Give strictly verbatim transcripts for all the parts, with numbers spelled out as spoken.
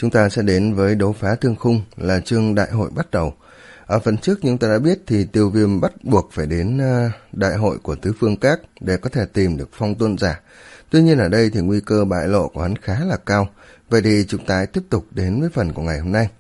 Chúng ta sẽ đến với đấu phá thương khung là chương đại hội bắt đầu. Ở phần trước chúng ta đã biết thì Tiêu Viêm bắt buộc phải đến đại hội của Tứ Phương Các để có thể tìm được Phong Tôn Giả. Tuy nhiên ở đây thì nguy cơ bại lộ của hắn khá là cao. Vậy thì chúng ta tiếp tục đến với phần của ngày hôm nay.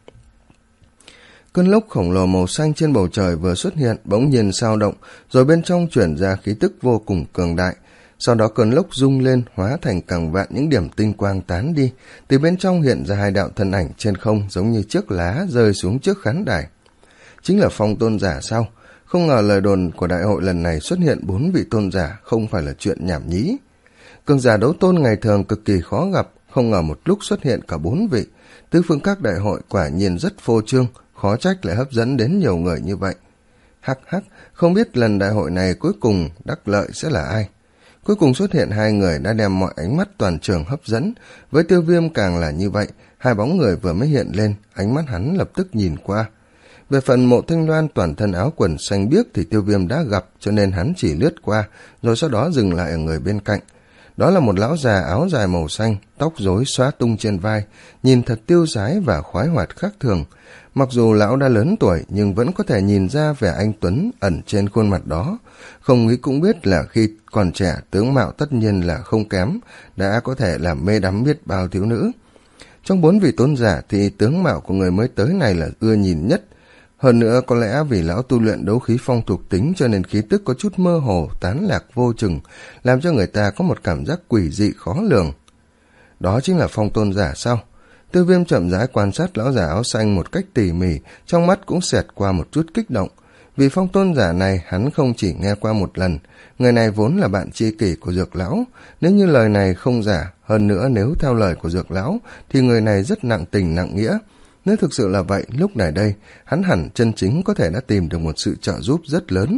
Cơn lốc khổng lồ màu xanh trên bầu trời vừa xuất hiện, bỗng nhiên sao động, rồi bên trong chuyển ra khí tức vô cùng cường đại. Sau đó cơn lốc rung lên, hóa thành càng vạn những điểm tinh quang tán đi. Từ bên trong hiện ra hai đạo thân ảnh trên không, giống như chiếc lá rơi xuống trước khán đài. Chính là Phong Tôn Giả sao? Không ngờ lời đồn của đại hội lần này xuất hiện bốn vị tôn giả, không phải là chuyện nhảm nhí. Cường giả đấu tôn ngày thường cực kỳ khó gặp, không ngờ một lúc xuất hiện cả bốn vị. Tứ Phương Các đại hội quả nhiên rất phô trương, khó trách lại hấp dẫn đến nhiều người như vậy. Hắc hắc, không biết lần đại hội này cuối cùng đắc lợi sẽ là ai? Cuối cùng xuất hiện hai người đã đem mọi ánh mắt toàn trường hấp dẫn. Với Tiêu Viêm càng là như vậy, hai bóng người vừa mới hiện lên, ánh mắt hắn lập tức nhìn qua. Về phần Mộ Thanh Loan toàn thân áo quần xanh biếc thì Tiêu Viêm đã gặp, cho nên hắn chỉ lướt qua, rồi sau đó dừng lại ở người bên cạnh. Đó là một lão già áo dài màu xanh, tóc rối xóa tung trên vai, nhìn thật tiêu sái và khoái hoạt khác thường. Mặc dù lão đã lớn tuổi nhưng vẫn có thể nhìn ra vẻ anh tuấn ẩn trên khuôn mặt đó. Không nghĩ cũng biết là khi còn trẻ tướng mạo tất nhiên là không kém, đã có thể làm mê đắm biết bao thiếu nữ. Trong bốn vị tôn giả thì tướng mạo của người mới tới này là ưa nhìn nhất. Hơn nữa có lẽ vì lão tu luyện đấu khí phong thuộc tính cho nên khí tức có chút mơ hồ, tán lạc vô chừng, làm cho người ta có một cảm giác quỷ dị khó lường. Đó chính là Phong Tôn Giả sao? Tiêu Viêm chậm rãi quan sát lão già áo xanh một cách tỉ mỉ, trong mắt cũng xẹt qua một chút kích động. Vì Phong Tôn Giả này hắn không chỉ nghe qua một lần, người này vốn là bạn tri kỷ của Dược Lão. Nếu như lời này không giả, hơn nữa nếu theo lời của Dược Lão thì người này rất nặng tình nặng nghĩa. Nếu thực sự là vậy, lúc này đây, hắn hẳn chân chính có thể đã tìm được một sự trợ giúp rất lớn.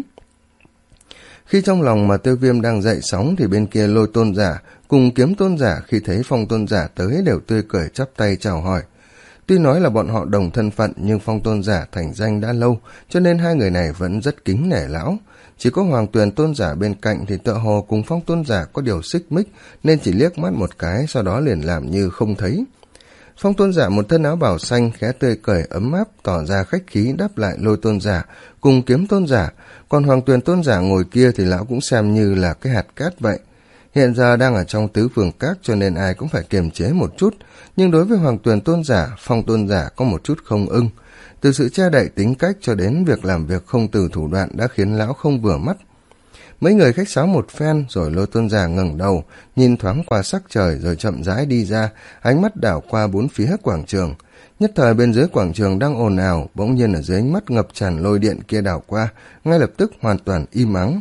Khi trong lòng mà Tiêu Viêm đang dậy sóng thì bên kia Lôi Tôn Giả cùng Kiếm Tôn Giả khi thấy Phong Tôn Giả tới đều tươi cười chắp tay chào hỏi. Tuy nói là bọn họ đồng thân phận nhưng Phong Tôn Giả thành danh đã lâu, cho nên hai người này vẫn rất kính nể lão. Chỉ có Hoàng Tuyền Tôn Giả bên cạnh thì tựa hồ cùng Phong Tôn Giả có điều xích mích nên chỉ liếc mắt một cái, sau đó liền làm như không thấy. Phong Tôn Giả một thân áo bào xanh khẽ tươi cười ấm áp tỏ ra khách khí đáp lại Lôi Tôn Giả cùng Kiếm Tôn Giả, còn Hoàng Tuyền Tôn Giả ngồi kia thì lão cũng xem như là cái hạt cát vậy. Hiện giờ đang ở trong Tứ Phương Các cho nên ai cũng phải kiềm chế một chút, nhưng đối với Hoàng Tuyền Tôn Giả, Phong Tôn Giả có một chút không ưng. Từ sự che đậy tính cách cho đến việc làm việc không từ thủ đoạn đã khiến lão không vừa mắt. Mấy người khách sáo một phen rồi Lôi Tôn Giả ngẩng đầu, nhìn thoáng qua sắc trời rồi chậm rãi đi ra, ánh mắt đảo qua bốn phía quảng trường. Nhất thời bên dưới quảng trường đang ồn ào, bỗng nhiên ở dưới ánh mắt ngập tràn lôi điện kia đảo qua, ngay lập tức hoàn toàn im ắng.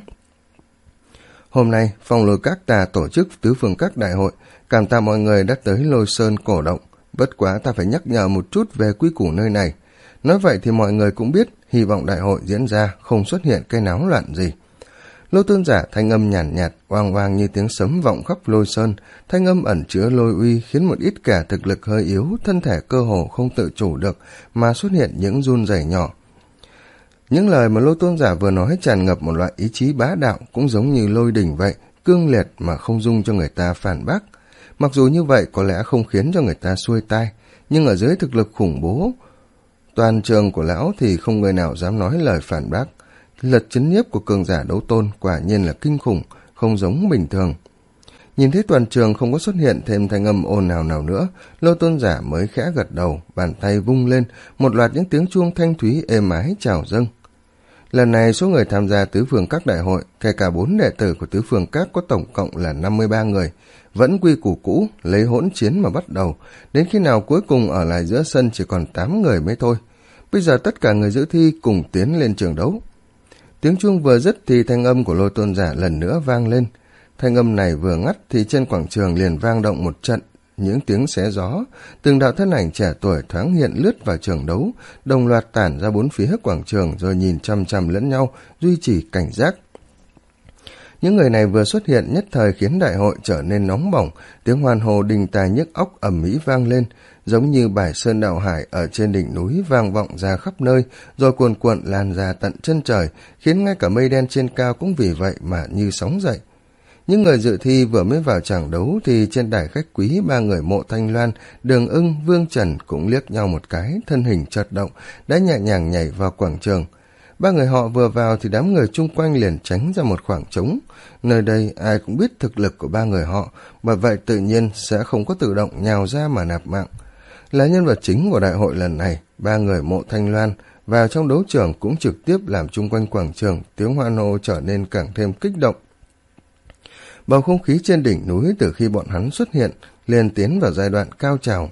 Hôm nay, Phong Lôi Các ta tổ chức Tứ Phương Các đại hội, cảm tạ mọi người đã tới Lôi Sơn cổ động, bất quá ta phải nhắc nhở một chút về quy củ nơi này. Nói vậy thì mọi người cũng biết, hy vọng đại hội diễn ra không xuất hiện cái náo loạn gì. Lôi Tôn Giả thanh âm nhàn nhạt, nhạt, oang oang như tiếng sấm vọng khắp Lôi Sơn, thanh âm ẩn chứa lôi uy khiến một ít kẻ thực lực hơi yếu, thân thể cơ hồ không tự chủ được mà xuất hiện những run rẩy nhỏ. Những lời mà Lôi Tôn Giả vừa nói tràn ngập một loại ý chí bá đạo, cũng giống như lôi đỉnh vậy, cương liệt mà không dung cho người ta phản bác. Mặc dù như vậy có lẽ không khiến cho người ta xuôi tai, nhưng ở dưới thực lực khủng bố toàn trường của lão thì không người nào dám nói lời phản bác. Lực chấn nhiếp của cường giả đấu tôn quả nhiên là kinh khủng, không giống bình thường. Nhìn thấy toàn trường không có xuất hiện thêm thanh âm ồn ào nào nữa, Lôi Tôn Giả mới khẽ gật đầu, bàn tay vung lên, một loạt những tiếng chuông thanh thúy êm ái chào dâng. Lần này số người tham gia Tứ Phương Các đại hội, kể cả bốn đệ tử của Tứ Phương Các có tổng cộng là năm mươi ba người, vẫn quy củ cũ, lấy hỗn chiến mà bắt đầu, đến khi nào cuối cùng ở lại giữa sân chỉ còn tám người mới thôi. Bây giờ tất cả người dự thi cùng tiến lên trường đấu. Tiếng chuông vừa dứt thì thanh âm của Lôi Tôn Giả lần nữa vang lên. Thanh âm này vừa ngắt thì trên quảng trường liền vang động một trận, những tiếng xé gió, từng đạo thân ảnh trẻ tuổi thoáng hiện lướt vào trường đấu, đồng loạt tản ra bốn phía quảng trường rồi nhìn chăm chăm lẫn nhau, duy trì cảnh giác. Những người này vừa xuất hiện nhất thời khiến đại hội trở nên nóng bỏng, tiếng hoan hô đình tài nhức óc ầm ĩ vang lên, giống như bài sơn đạo hải ở trên đỉnh núi vang vọng ra khắp nơi, rồi cuồn cuộn lan ra tận chân trời, khiến ngay cả mây đen trên cao cũng vì vậy mà như sóng dậy. Những người dự thi vừa mới vào tràng đấu thì trên đài khách quý ba người Mộ Thanh Loan, Đường Ưng, Vương Trần cũng liếc nhau một cái, thân hình chợt động, đã nhẹ nhàng nhảy vào quảng trường. Ba người họ vừa vào thì đám người chung quanh liền tránh ra một khoảng trống. Nơi đây ai cũng biết thực lực của ba người họ, bởi vậy tự nhiên sẽ không có tự động nhào ra mà nạp mạng. Là nhân vật chính của đại hội lần này, ba người Mộ Thanh Loan vào trong đấu trường cũng trực tiếp làm chung quanh quảng trường, tiếng hoan hô trở nên càng thêm kích động. Bầu không khí trên đỉnh núi từ khi bọn hắn xuất hiện liền tiến vào giai đoạn cao trào.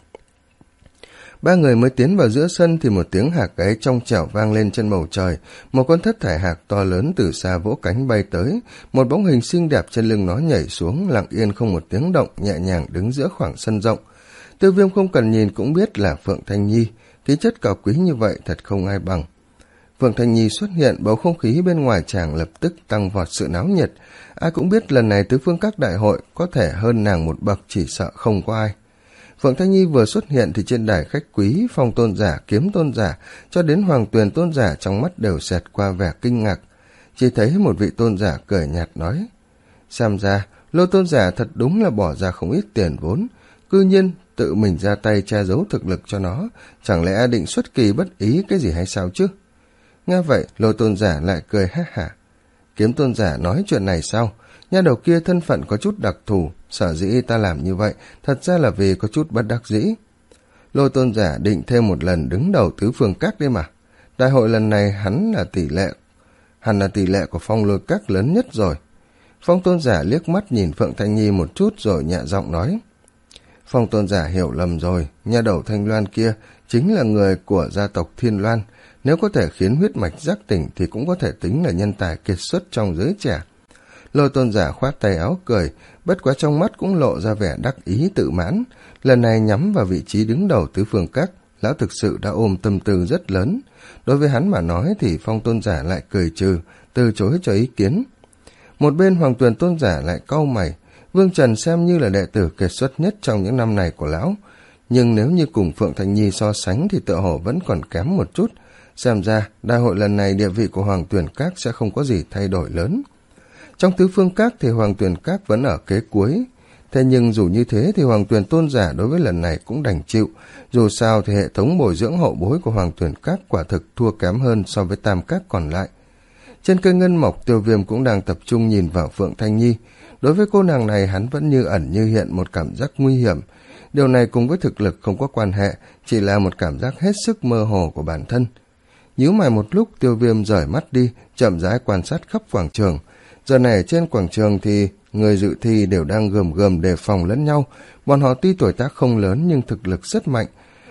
Ba người mới tiến vào giữa sân thì một tiếng hạc gáy trong trẻo vang lên trên bầu trời, một con thất thải hạc to lớn từ xa vỗ cánh bay tới, một bóng hình xinh đẹp trên lưng nó nhảy xuống, lặng yên không một tiếng động, nhẹ nhàng đứng giữa khoảng sân rộng. Tiêu Viêm không cần nhìn cũng biết là Phượng Thanh Nhi, khí chất cao quý như vậy thật không ai bằng. Phượng Thanh Nhi xuất hiện, bầu không khí bên ngoài tràng lập tức tăng vọt sự náo nhiệt. Ai cũng biết lần này tứ phương các đại hội có thể hơn nàng một bậc, chỉ sợ không có ai. Phượng Thanh Nhi vừa xuất hiện thì trên đài khách quý, Phong tôn giả, Kiếm tôn giả cho đến Hoàng Tuyền tôn giả trong mắt đều xẹt qua vẻ kinh ngạc. Chỉ thấy một vị tôn giả cười nhạt nói: xem ra Lô tôn giả thật đúng là bỏ ra không ít tiền vốn, cư nhiên tự mình ra tay che giấu thực lực cho nó, chẳng lẽ định xuất kỳ bất ý cái gì hay sao chứ? Nghe vậy, Lô tôn giả lại cười ha hả. Kiếm tôn giả nói chuyện này sao? Nha đầu kia thân phận có chút đặc thù, sở dĩ ta làm như vậy, thật ra là vì có chút bất đắc dĩ. Lô tôn giả định thêm một lần đứng đầu tứ phương các đi mà. Đại hội lần này hắn là tỷ lệ, hẳn là tỷ lệ của Phong Lôi các lớn nhất rồi. Phong tôn giả liếc mắt nhìn Phượng Thanh Nhi một chút rồi nhẹ giọng nói: Phong tôn giả hiểu lầm rồi, nha đầu Thanh Loan kia chính là người của gia tộc Thiên Loan, nếu có thể khiến huyết mạch giác tỉnh thì cũng có thể tính là nhân tài kiệt xuất trong giới trẻ. Lô tôn giả khoát tay áo cười, bất quá trong mắt cũng lộ ra vẻ đắc ý tự mãn, lần này nhắm vào vị trí đứng đầu tứ phương các, lão thực sự đã ôm tâm tư rất lớn. Đối với hắn mà nói thì Phong tôn giả lại cười trừ, từ chối cho ý kiến. Một bên Hoàng Tuyền tôn giả lại cau mày, Vương Trần xem như là đệ tử kiệt xuất nhất trong những năm này của lão, nhưng nếu như cùng Phượng Thanh Nhi so sánh thì tựa hồ vẫn còn kém một chút. Xem ra đại hội lần này địa vị của Hoàng Tuyền các sẽ không có gì thay đổi lớn. Trong tứ phương các thì Hoàng Tuyền các vẫn ở kế cuối, thế nhưng dù như thế thì Hoàng Tuyền tôn giả đối với lần này cũng đành chịu, dù sao thì hệ thống bồi dưỡng hậu bối của Hoàng Tuyền các quả thực thua kém hơn so với tam các còn lại. Trên cây ngân mộc, Tiêu Viêm cũng đang tập trung nhìn vào Phượng Thanh Nhi. Đối với cô nàng này hắn vẫn như ẩn như hiện một cảm giác nguy hiểm. Điều này cùng với thực lực không có quan hệ, chỉ là một cảm giác hết sức mơ hồ của bản thân. Nhíu mày một lúc, Tiêu Viêm rời mắt đi, chậm rãi quan sát khắp quảng trường. Giờ này trên quảng trường thì người dự thi đều đang gườm gườm đề phòng lẫn nhau. Bọn họ tuy tuổi tác không lớn nhưng thực lực rất mạnh.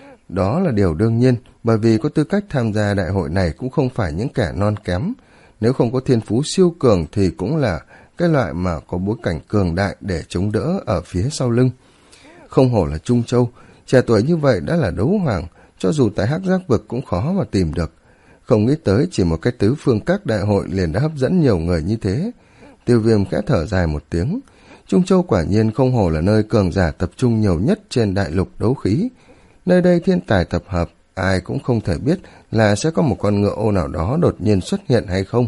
Đó là điều đương nhiên, bởi vì có tư cách tham gia đại hội này cũng không phải những kẻ non kém. Nếu không có thiên phú siêu cường thì cũng là cái loại mà có bối cảnh cường đại để chống đỡ ở phía sau lưng. Không hổ là Trung Châu, trẻ tuổi như vậy đã là đấu hoàng, cho dù tại Hắc Giác Vực cũng khó mà tìm được. Không nghĩ tới chỉ một cái tứ phương các đại hội liền đã hấp dẫn nhiều người như thế. Tiêu Viêm khẽ thở dài một tiếng. Trung Châu quả nhiên không hổ là nơi cường giả tập trung nhiều nhất trên đại lục đấu khí. Nơi đây thiên tài tập hợp, ai cũng không thể biết là sẽ có một con ngựa ô nào đó đột nhiên xuất hiện hay không.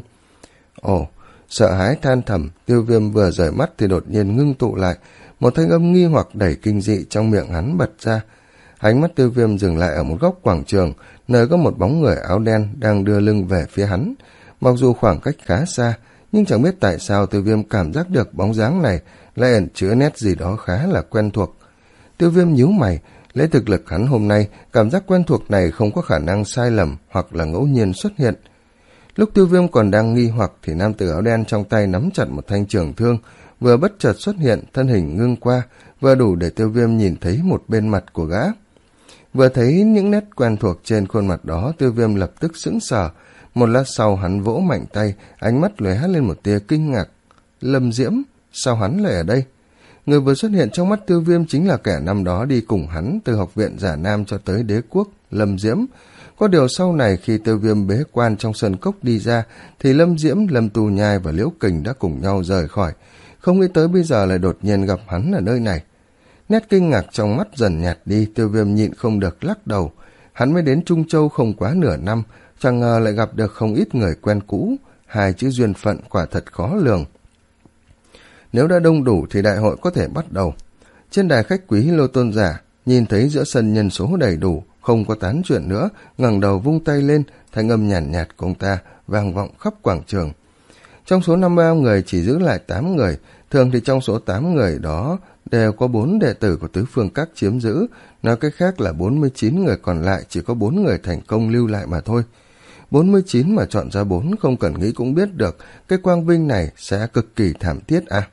Ồ, sợ hãi than thầm, Tiêu Viêm vừa rời mắt thì đột nhiên ngưng tụ lại, một thanh âm nghi hoặc đầy kinh dị trong miệng hắn bật ra. Ánh mắt Tiêu Viêm dừng lại ở một góc quảng trường, nơi có một bóng người áo đen đang đưa lưng về phía hắn. Mặc dù khoảng cách khá xa, nhưng chẳng biết tại sao Tiêu Viêm cảm giác được bóng dáng này lại ẩn chứa nét gì đó khá là quen thuộc. Tiêu Viêm nhíu mày, lấy thực lực hắn hôm nay, cảm giác quen thuộc này không có khả năng sai lầm hoặc là ngẫu nhiên xuất hiện. Lúc Tiêu Viêm còn đang nghi hoặc thì nam tử áo đen trong tay nắm chặt một thanh trường thương, vừa bất chợt xuất hiện, thân hình ngưng qua, vừa đủ để Tiêu Viêm nhìn thấy một bên mặt của gã. Vừa thấy những nét quen thuộc trên khuôn mặt đó, Tiêu Viêm lập tức sững sờ. Một lát sau hắn vỗ mạnh tay, ánh mắt lóe lên một tia kinh ngạc. Lâm Diễm, sao hắn lại ở đây? Người vừa xuất hiện trong mắt Tiêu Viêm chính là kẻ năm đó đi cùng hắn từ học viện Giả Nam cho tới đế quốc, Lâm Diễm. Có điều sau này khi Tiêu Viêm bế quan trong sơn cốc đi ra, thì Lâm Diễm, Lâm Tu Nhai và Liễu Kình đã cùng nhau rời khỏi. Không nghĩ tới bây giờ lại đột nhiên gặp hắn ở nơi này. Nét kinh ngạc trong mắt dần nhạt đi, Tiêu Viêm nhịn không được lắc đầu. Hắn mới đến Trung Châu không quá nửa năm, chẳng ngờ lại gặp được không ít người quen cũ, hai chữ duyên phận quả thật khó lường. Nếu đã đông đủ thì đại hội có thể bắt đầu. Trên đài khách quý, Lô Tôn giả nhìn thấy giữa sân nhân số đầy đủ, không có tán chuyện nữa, ngẩng đầu vung tay lên, thanh âm nhàn nhạt, nhạt của ông ta vang vọng khắp quảng trường. Trong số năm mươi người chỉ giữ lại tám người, thường thì trong số tám người đó đều có bốn đệ tử của tứ phương các chiếm giữ, nói cách khác là bốn mươi chín người còn lại chỉ có bốn người thành công lưu lại mà thôi. bốn mươi chín mà chọn ra bốn, không cần nghĩ cũng biết được cái quang vinh này sẽ cực kỳ thảm thiết à.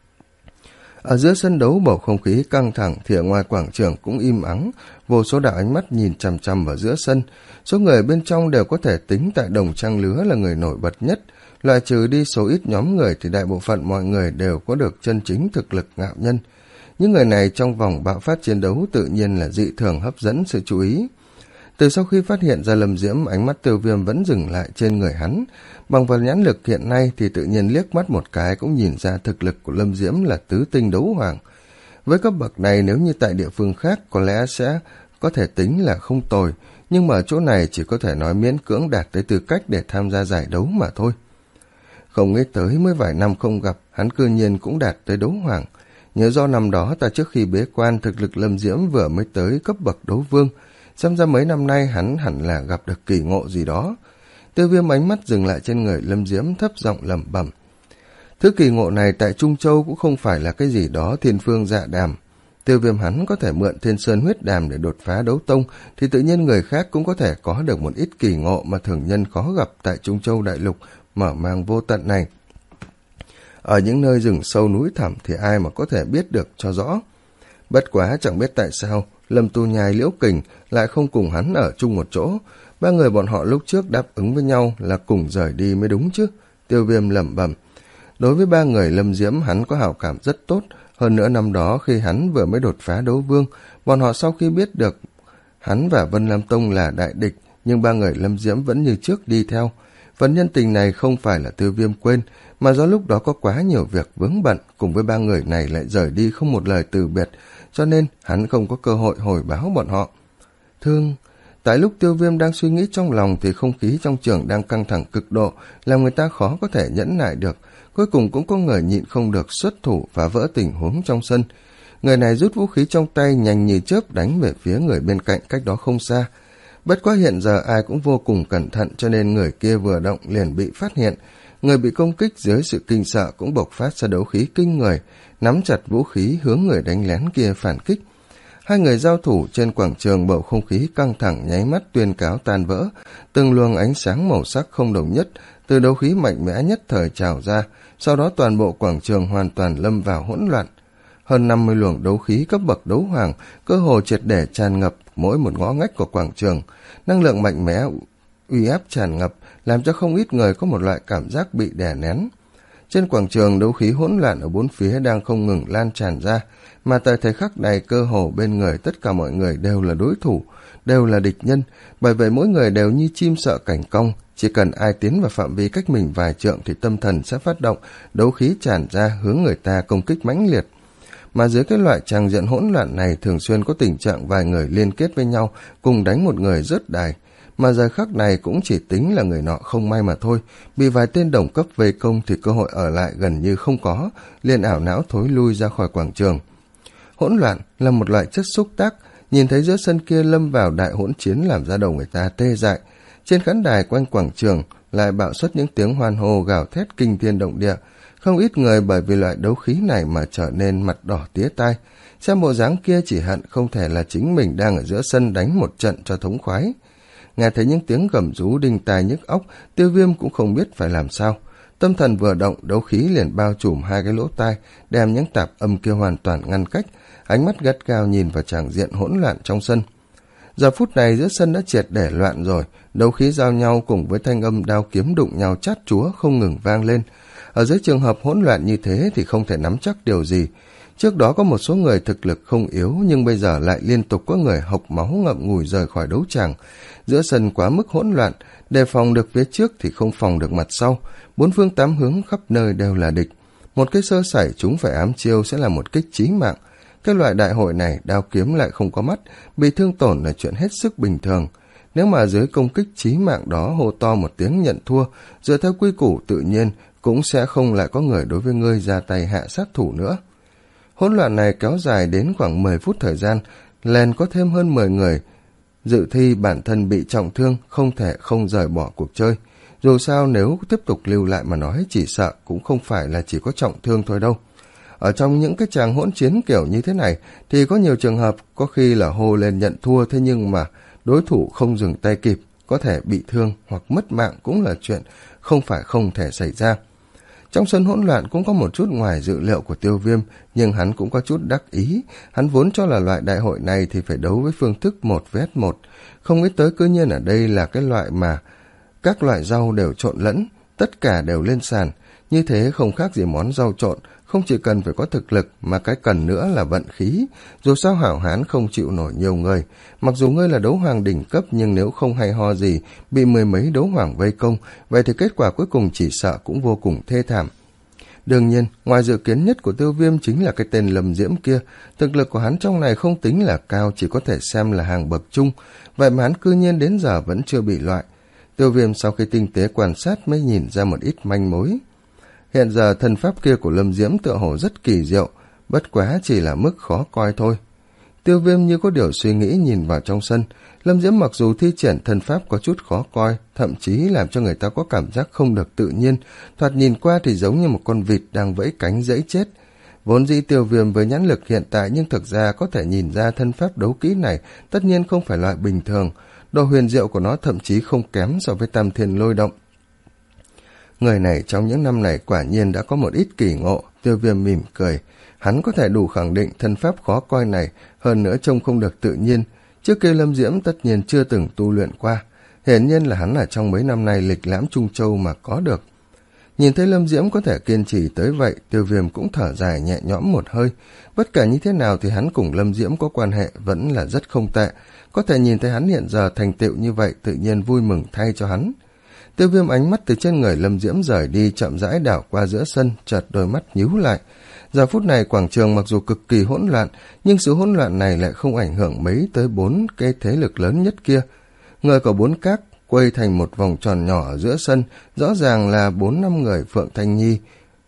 Ở giữa sân đấu bầu không khí căng thẳng thì ở ngoài quảng trường cũng im ắng, vô số đạo ánh mắt nhìn chằm chằm vào giữa sân. Số người bên trong đều có thể tính tại đồng trang lứa là người nổi bật nhất, loại trừ đi số ít nhóm người thì đại bộ phận mọi người đều có được chân chính thực lực ngạo nhân. Những người này trong vòng bạo phát chiến đấu tự nhiên là dị thường hấp dẫn sự chú ý. Từ sau khi phát hiện ra Lâm Diễm, ánh mắt Tiêu Viêm vẫn dừng lại trên người hắn. Bằng vào nhãn lực hiện nay thì tự nhiên liếc mắt một cái cũng nhìn ra thực lực của Lâm Diễm là tứ tinh đấu hoàng. Với cấp bậc này nếu như tại địa phương khác có lẽ sẽ có thể tính là không tồi, nhưng mà ở chỗ này chỉ có thể nói miễn cưỡng đạt tới tư cách để tham gia giải đấu mà thôi. Không nghĩ tới mới vài năm không gặp, hắn cư nhiên cũng đạt tới đấu hoàng. Nhớ do năm đó ta trước khi bế quan thực lực Lâm Diễm vừa mới tới cấp bậc đấu vương, xem ra mấy năm nay hắn hẳn là gặp được kỳ ngộ gì đó. Tiêu Viêm ánh mắt dừng lại trên người Lâm Diễm, thấp giọng lẩm bẩm. Thứ kỳ ngộ này tại Trung Châu cũng không phải là cái gì đó thiên phương dạ đàm. Tiêu Viêm hắn có thể mượn Thiên Sơn huyết đàm để đột phá đấu tông, thì tự nhiên người khác cũng có thể có được một ít kỳ ngộ mà thường nhân khó gặp tại Trung Châu đại lục mở mang vô tận này. Ở những nơi rừng sâu núi thẳm thì ai mà có thể biết được cho rõ. Bất quá chẳng biết tại sao Lâm Tu Nhai, Liễu Kình lại không cùng hắn ở chung một chỗ. Ba người bọn họ lúc trước đáp ứng với nhau là cùng rời đi mới đúng chứ. Tiêu Viêm lẩm bẩm. Đối với ba người Lâm Diễm hắn có hảo cảm rất tốt. Hơn nữa năm đó khi hắn vừa mới đột phá đấu vương, bọn họ sau khi biết được hắn và Vân Lam Tông là đại địch, nhưng ba người Lâm Diễm vẫn như trước đi theo. Phần nhân tình này không phải là Tiêu Viêm quên, mà do lúc đó có quá nhiều việc vướng bận, cùng với ba người này lại rời đi không một lời từ biệt, cho nên hắn không có cơ hội hồi báo bọn họ. Thương, tại lúc Tiêu Viêm đang suy nghĩ trong lòng thì không khí trong trường đang căng thẳng cực độ, làm người ta khó có thể nhẫn nại được. Cuối cùng cũng có người nhịn không được xuất thủ phá vỡ tình huống trong sân. Người này rút vũ khí trong tay nhanh như chớp đánh về phía người bên cạnh cách đó không xa. Bất quá hiện giờ ai cũng vô cùng cẩn thận cho nên người kia vừa động liền bị phát hiện. Người bị công kích dưới sự kinh sợ cũng bộc phát ra đấu khí kinh người, nắm chặt vũ khí hướng người đánh lén kia phản kích. Hai người giao thủ trên quảng trường, bầu không khí căng thẳng nháy mắt tuyên cáo tan vỡ, từng luồng ánh sáng màu sắc không đồng nhất từ đấu khí mạnh mẽ nhất thời trào ra, sau đó toàn bộ quảng trường hoàn toàn lâm vào hỗn loạn. Hơn năm mươi luồng đấu khí cấp bậc đấu hoàng cơ hồ triệt để tràn ngập mỗi một ngõ ngách của quảng trường, năng lượng mạnh mẽ uy áp tràn ngập làm cho không ít người có một loại cảm giác bị đè nén. Trên quảng trường, đấu khí hỗn loạn ở bốn phía đang không ngừng lan tràn ra, mà tại thời khắc này cơ hồ bên người tất cả mọi người đều là đối thủ, đều là địch nhân, bởi vậy mỗi người đều như chim sợ cảnh cong, chỉ cần ai tiến vào phạm vi cách mình vài trượng thì tâm thần sẽ phát động, đấu khí tràn ra hướng người ta công kích mãnh liệt. Mà dưới cái loại tràng diện hỗn loạn này thường xuyên có tình trạng vài người liên kết với nhau cùng đánh một người rớt đài, mà giờ khắc này cũng chỉ tính là người nọ không may mà thôi, bị vài tên đồng cấp vây công thì cơ hội ở lại gần như không có, liền ảo não thối lui ra khỏi quảng trường. Hỗn loạn là một loại chất xúc tác, nhìn thấy giữa sân kia lâm vào đại hỗn chiến làm ra đầu người ta tê dại. Trên khán đài quanh quảng trường lại bạo xuất những tiếng hoan hô gào thét kinh thiên động địa, không ít người bởi vì loại đấu khí này mà trở nên mặt đỏ tía tai, xem bộ dáng kia chỉ hận không thể là chính mình đang ở giữa sân đánh một trận cho thống khoái. Nghe thấy những tiếng gầm rú đinh tai nhức óc, Tiêu Viêm cũng không biết phải làm sao. Tâm thần vừa động, đấu khí liền bao trùm hai cái lỗ tai, đem những tạp âm kia hoàn toàn ngăn cách, ánh mắt gắt gao nhìn vào tràng diện hỗn loạn trong sân. Giờ phút này giữa sân đã triệt để loạn rồi, đấu khí giao nhau cùng với thanh âm đao kiếm đụng nhau chát chúa không ngừng vang lên. Ở dưới trường hợp hỗn loạn như thế thì không thể nắm chắc điều gì. Trước đó có một số người thực lực không yếu, nhưng bây giờ lại liên tục có người hộc máu ngậm ngùi rời khỏi đấu tràng. Giữa sân quá mức hỗn loạn, đề phòng được phía trước thì không phòng được mặt sau, bốn phương tám hướng khắp nơi đều là địch. Một cái sơ sẩy chúng phải ám chiêu sẽ là một kích chí mạng. Cái loại đại hội này đao kiếm lại không có mắt, bị thương tổn là chuyện hết sức bình thường. Nếu mà dưới công kích chí mạng đó hô to một tiếng nhận thua, dựa theo quy củ tự nhiên cũng sẽ không lại có người đối với ngươi ra tay hạ sát thủ nữa. Hỗn loạn này kéo dài đến khoảng mười phút thời gian, liền có thêm hơn mười người dự thi bản thân bị trọng thương, không thể không rời bỏ cuộc chơi. Dù sao nếu tiếp tục lưu lại mà nói, chỉ sợ cũng không phải là chỉ có trọng thương thôi đâu. Ở trong những cái tràng hỗn chiến kiểu như thế này thì có nhiều trường hợp có khi là hô lên nhận thua, thế nhưng mà đối thủ không dừng tay kịp, có thể bị thương hoặc mất mạng cũng là chuyện không phải không thể xảy ra. Trong sân hỗn loạn cũng có một chút ngoài dự liệu của Tiêu Viêm, nhưng hắn cũng có chút đắc ý. Hắn vốn cho là loại đại hội này thì phải đấu với phương thức một vs một, không nghĩ tới cứ nhiên ở đây là cái loại mà các loại rau đều trộn lẫn, tất cả đều lên sàn. Như thế không khác gì món rau trộn, không chỉ cần phải có thực lực mà cái cần nữa là vận khí. Dù sao hảo hán không chịu nổi nhiều người, mặc dù ngươi là đấu hoàng đỉnh cấp nhưng nếu không hay ho gì, bị mười mấy đấu hoàng vây công, vậy thì kết quả cuối cùng chỉ sợ cũng vô cùng thê thảm. Đương nhiên, ngoài dự kiến nhất của Tiêu Viêm chính là cái tên Lâm Diễm kia. Thực lực của hắn trong này không tính là cao, chỉ có thể xem là hàng bậc trung, vậy mà hắn cư nhiên đến giờ vẫn chưa bị loại. Tiêu Viêm sau khi tinh tế quan sát mới nhìn ra một ít manh mối. Hiện giờ thần pháp kia của Lâm Diễm tựa hồ rất kỳ diệu, bất quá chỉ là mức khó coi thôi. Tiêu Viêm như có điều suy nghĩ nhìn vào trong sân. Lâm Diễm mặc dù thi triển thần pháp có chút khó coi, thậm chí làm cho người ta có cảm giác không được tự nhiên, thoạt nhìn qua thì giống như một con vịt đang vẫy cánh dẫy chết. Vốn dĩ Tiêu Viêm với nhãn lực hiện tại, nhưng thực ra có thể nhìn ra thân pháp đấu kỹ này tất nhiên không phải loại bình thường, độ huyền diệu của nó thậm chí không kém so với Tam Thiên Lôi Động. Người này trong những năm này quả nhiên đã có một ít kỳ ngộ. Tiêu Viêm mỉm cười, hắn có thể đủ khẳng định thân pháp khó coi này, hơn nữa trông không được tự nhiên. Trước kia Lâm Diễm tất nhiên chưa từng tu luyện qua, hiển nhiên là hắn là trong mấy năm nay lịch lãm Trung Châu mà có được. Nhìn thấy Lâm Diễm có thể kiên trì tới vậy, Tiêu Viêm cũng thở dài nhẹ nhõm một hơi. Bất kể như thế nào thì hắn cùng Lâm Diễm có quan hệ vẫn là rất không tệ, có thể nhìn thấy hắn hiện giờ thành tựu như vậy, tự nhiên vui mừng thay cho hắn. Tiêu Viêm ánh mắt từ trên người Lâm Diễm rời đi, chậm rãi đảo qua giữa sân, chợt đôi mắt nhíu lại. Giờ phút này quảng trường mặc dù cực kỳ hỗn loạn, nhưng sự hỗn loạn này lại không ảnh hưởng mấy tới bốn cái thế lực lớn nhất kia. Người của bốn các quây thành một vòng tròn nhỏ ở giữa sân, rõ ràng là bốn năm người: Phượng Thanh Nhi,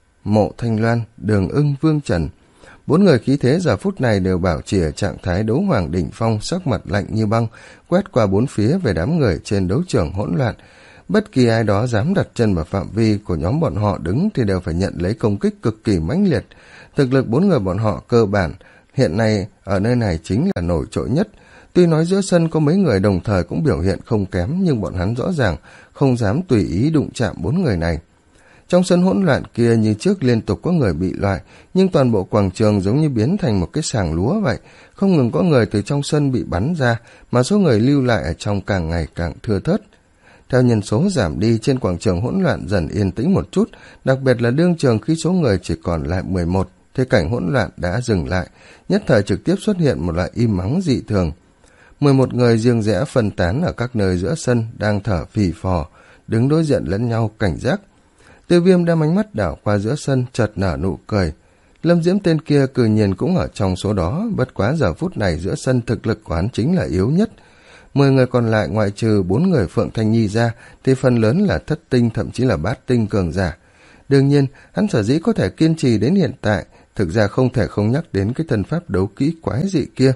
Mộ Thanh Loan, Đường Ưng, Vương Trần. Bốn người khí thế giờ phút này đều bảo trì ở trạng thái đấu hoàng đỉnh phong, sắc mặt lạnh như băng, quét qua bốn phía về đám người trên đấu trường hỗn loạn. Bất kỳ ai đó dám đặt chân vào phạm vi của nhóm bọn họ đứng thì đều phải nhận lấy công kích cực kỳ mãnh liệt. Thực lực bốn người bọn họ cơ bản hiện nay ở nơi này chính là nổi trội nhất. Tuy nói giữa sân có mấy người đồng thời cũng biểu hiện không kém, nhưng bọn hắn rõ ràng không dám tùy ý đụng chạm bốn người này. Trong sân hỗn loạn kia như trước liên tục có người bị loại, nhưng toàn bộ quảng trường giống như biến thành một cái sàng lúa vậy, không ngừng có người từ trong sân bị bắn ra, mà số người lưu lại ở trong càng ngày càng thưa thớt. Theo nhân số giảm đi, trên quảng trường hỗn loạn dần yên tĩnh một chút, đặc biệt là đương trường khi số người chỉ còn lại mười một, thế cảnh hỗn loạn đã dừng lại, nhất thời trực tiếp xuất hiện một loại im mắng dị thường. mười một người riêng rẽ phân tán ở các nơi giữa sân, đang thở phì phò, đứng đối diện lẫn nhau cảnh giác. Tiêu Viêm đem ánh mắt đảo qua giữa sân, chợt nở nụ cười. Lâm Diễm tên kia cư nhiên cũng ở trong số đó, bất quá giờ phút này giữa sân thực lực của hắn chính là yếu nhất. Mười người còn lại ngoại trừ bốn người Phượng Thanh Nhi ra thì phần lớn là thất tinh, thậm chí là bát tinh cường giả. Đương nhiên, hắn sở dĩ có thể kiên trì đến hiện tại, thực ra không thể không nhắc đến cái thần pháp đấu kỹ quái dị kia.